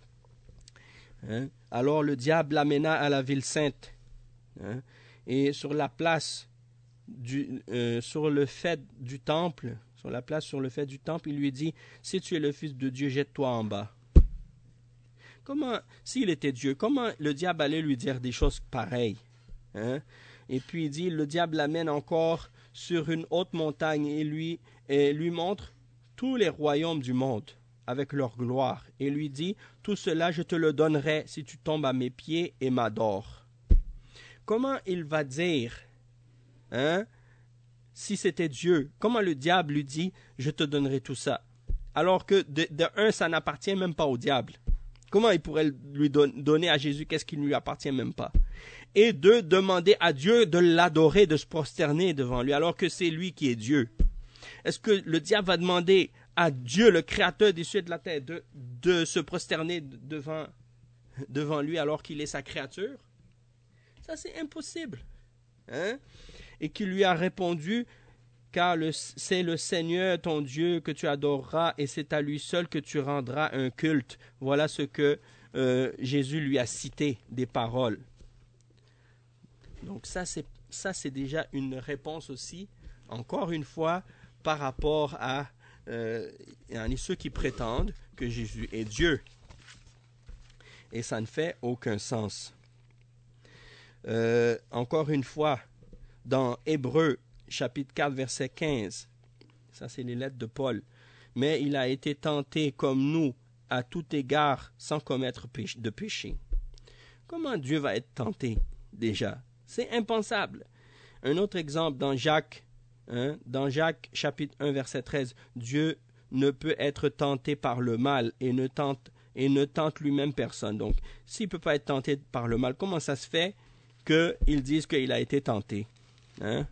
hein, alors le diable l'amena à la ville sainte, hein, et sur la place du, euh, sur le fait du temple, sur la place sur le fait du temple, il lui dit, si tu es le Fils de Dieu, jette-toi en bas. Comment, s'il était Dieu, comment le diable allait lui dire des choses pareilles, hein? Et puis il dit, le diable l'amène encore sur une haute montagne et lui, et lui montre tous les royaumes du monde avec leur gloire. Et lui dit, tout cela je te le donnerai si tu tombes à mes pieds et m'adores. Comment il va dire, hein, si c'était Dieu, comment le diable lui dit, je te donnerai tout ça, alors que de, de un, ça n'appartient même pas au diable. Comment il pourrait lui don- donner à Jésus qu'est-ce qui ne lui appartient même pas? Et deux, demander à Dieu de l'adorer, de se prosterner devant lui, alors que c'est lui qui est Dieu. Est-ce que le diable va demander à Dieu, le créateur des cieux et de la terre, de, de se prosterner devant, devant lui alors qu'il est sa créature? Ça, c'est impossible. Hein? Et qui lui a répondu, car le, c'est le Seigneur ton Dieu que tu adoreras et c'est à lui seul que tu rendras un culte. Voilà ce que euh, Jésus lui a cité des paroles. Donc ça c'est, ça, c'est déjà une réponse aussi, encore une fois, par rapport à euh, ceux qui prétendent que Jésus est Dieu. Et ça ne fait aucun sens. Euh, encore une fois, dans Hébreux, chapitre quatre, verset quinze. Ça, c'est les lettres de Paul. Mais il a été tenté comme nous, à tout égard, sans commettre de péché. Comment Dieu va être tenté, déjà? C'est impensable. Un autre exemple, dans Jacques, hein, dans Jacques, chapitre un, verset treize. Dieu ne peut être tenté par le mal et ne tente, et ne tente lui-même personne. Donc, s'il ne peut pas être tenté par le mal, comment ça se fait qu'ils disent qu'il a été tenté? Hein?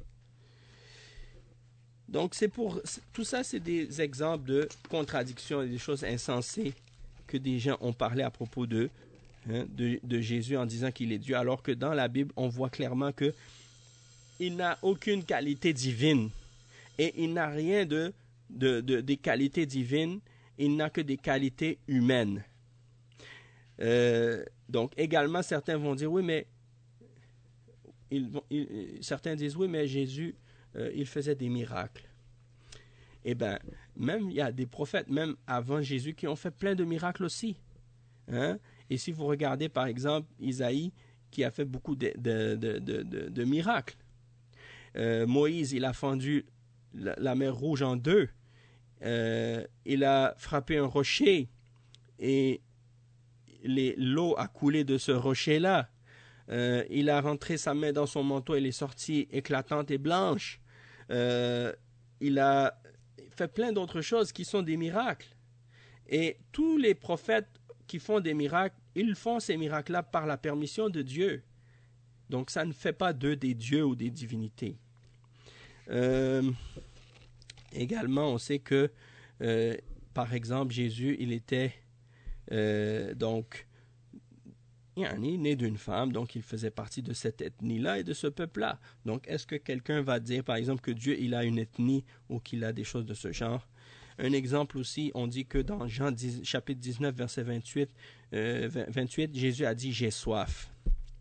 Donc, c'est pour, tout ça, c'est des exemples de contradictions et des choses insensées que des gens ont parlé à propos de, hein, de, de Jésus en disant qu'il est Dieu, alors que dans la Bible, on voit clairement qu'il n'a aucune qualité divine et il n'a rien de, de, de, des qualités divines, il n'a que des qualités humaines. Euh, donc, également, certains vont dire, oui, mais ils vont, ils, certains disent, oui, mais Jésus, Euh, il faisait des miracles. Eh bien, même il y a des prophètes, même avant Jésus, qui ont fait plein de miracles aussi. Hein? Et si vous regardez, par exemple, Isaïe, qui a fait beaucoup de, de, de, de, de, de miracles. Euh, Moïse, il a fendu la, la mer Rouge en deux. Euh, il a frappé un rocher et les, l'eau a coulé de ce rocher-là. Euh, il a rentré sa main dans son manteau, elle est sortie éclatante et blanche. Euh, il a fait plein d'autres choses qui sont des miracles. Et tous les prophètes qui font des miracles, ils font ces miracles-là par la permission de Dieu. Donc ça ne fait pas d'eux des dieux ou des divinités. Euh, également, on sait que, euh, par exemple, Jésus, il était euh, donc... Il est né d'une femme, donc il faisait partie de cette ethnie-là et de ce peuple-là. Donc, est-ce que quelqu'un va dire, par exemple, que Dieu, il a une ethnie ou qu'il a des choses de ce genre? Un exemple aussi, on dit que dans Jean dix, chapitre dix-neuf, verset vingt-huit, euh, vingt-huit, Jésus a dit « j'ai soif hein? ».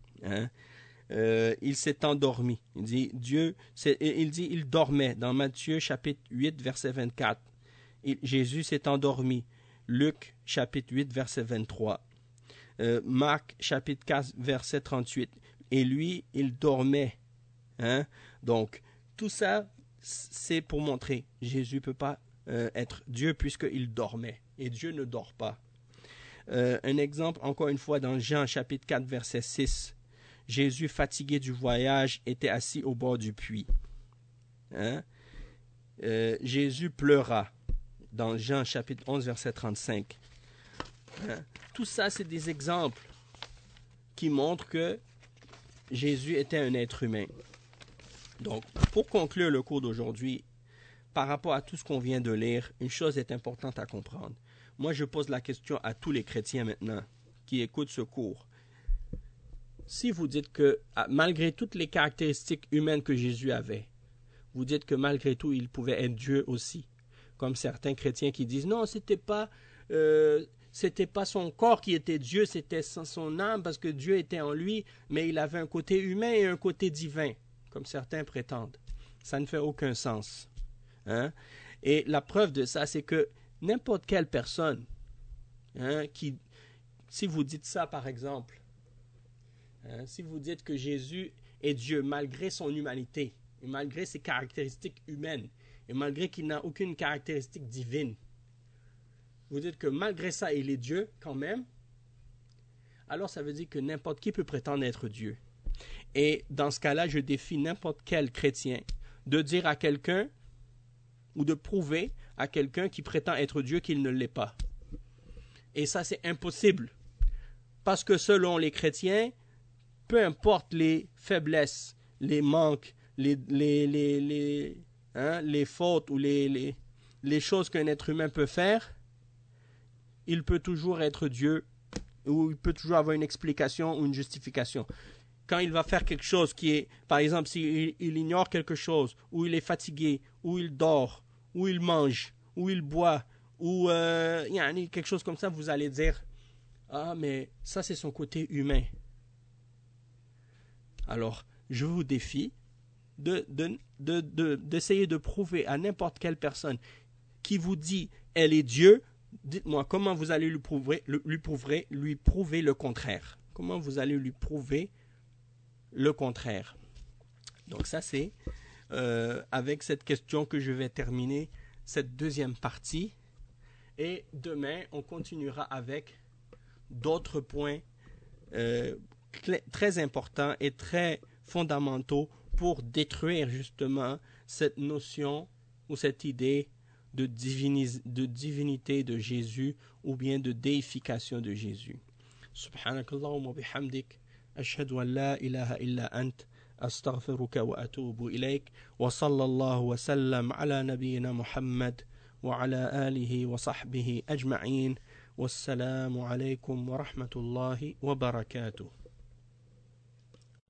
Euh, il s'est endormi. Il dit, Dieu, c'est, il dit, il dormait. Dans Matthieu, chapitre huit, verset vingt-quatre, il, Jésus s'est endormi. Luc, chapitre huit, verset vingt-trois. Euh, Marc, chapitre quatre, verset trente-huit. Et lui, il dormait. Hein? Donc, tout ça, c'est pour montrer Jésus ne peut pas euh, être Dieu puisqu'il dormait. Et Dieu ne dort pas. Euh, un exemple, encore une fois, dans Jean chapitre quatre, verset six. Jésus, fatigué du voyage, était assis au bord du puits. Hein? Euh, Jésus pleura dans Jean chapitre onze, verset trente-cinq. Hein? Tout ça, c'est des exemples qui montrent que Jésus était un être humain. Donc, pour conclure le cours d'aujourd'hui, par rapport à tout ce qu'on vient de lire, une chose est importante à comprendre. Moi, je pose la question à tous les chrétiens maintenant qui écoutent ce cours. Si vous dites que, malgré toutes les caractéristiques humaines que Jésus avait, vous dites que malgré tout, il pouvait être Dieu aussi, comme certains chrétiens qui disent non, c'était pas, euh, c'était pas son corps qui était Dieu, c'était son âme parce que Dieu était en lui, mais il avait un côté humain et un côté divin, comme certains prétendent. Ça ne fait aucun sens. Hein? Et la preuve de ça, c'est que n'importe quelle personne, hein, qui, si vous dites ça par exemple, hein, si vous dites que Jésus est Dieu malgré son humanité, et malgré ses caractéristiques humaines, et malgré qu'il n'a aucune caractéristique divine, vous dites que malgré ça, il est Dieu quand même, alors ça veut dire que n'importe qui peut prétendre être Dieu. Et dans ce cas-là, je défie n'importe quel chrétien de dire à quelqu'un ou de prouver à quelqu'un qui prétend être Dieu qu'il ne l'est pas. Et ça, c'est impossible. Parce que selon les chrétiens, peu importe les faiblesses, les manques, les, les, les, les, hein, les fautes ou les, les, les choses qu'un être humain peut faire, il peut toujours être Dieu ou il peut toujours avoir une explication ou une justification. Quand il va faire quelque chose qui est, par exemple, s'il il ignore quelque chose, ou il est fatigué, ou il dort, ou il mange, ou il boit, ou euh, y a quelque chose comme ça, vous allez dire, ah, mais ça, c'est son côté humain. Alors, je vous défie de, de, de, de, d'essayer de prouver à n'importe quelle personne qui vous dit, elle est Dieu, dites-moi comment vous allez lui prouver, lui prouver, lui prouver le contraire. Comment vous allez lui prouver le contraire. Donc ça, c'est euh, avec cette question que je vais terminer cette deuxième partie. Et demain, on continuera avec d'autres points euh, cl- très importants et très fondamentaux pour détruire justement cette notion ou cette idée de, divinis- de divinité de Jésus ou bien de déification de Jésus. Subhanakallahumma bihamdik. أشهد أن لا إله إلا أنت أستغفرك وأتوب إليك وصلى الله وسلم على نبينا محمد وعلى آله وصحبه أجمعين والسلام عليكم ورحمة الله وبركاته.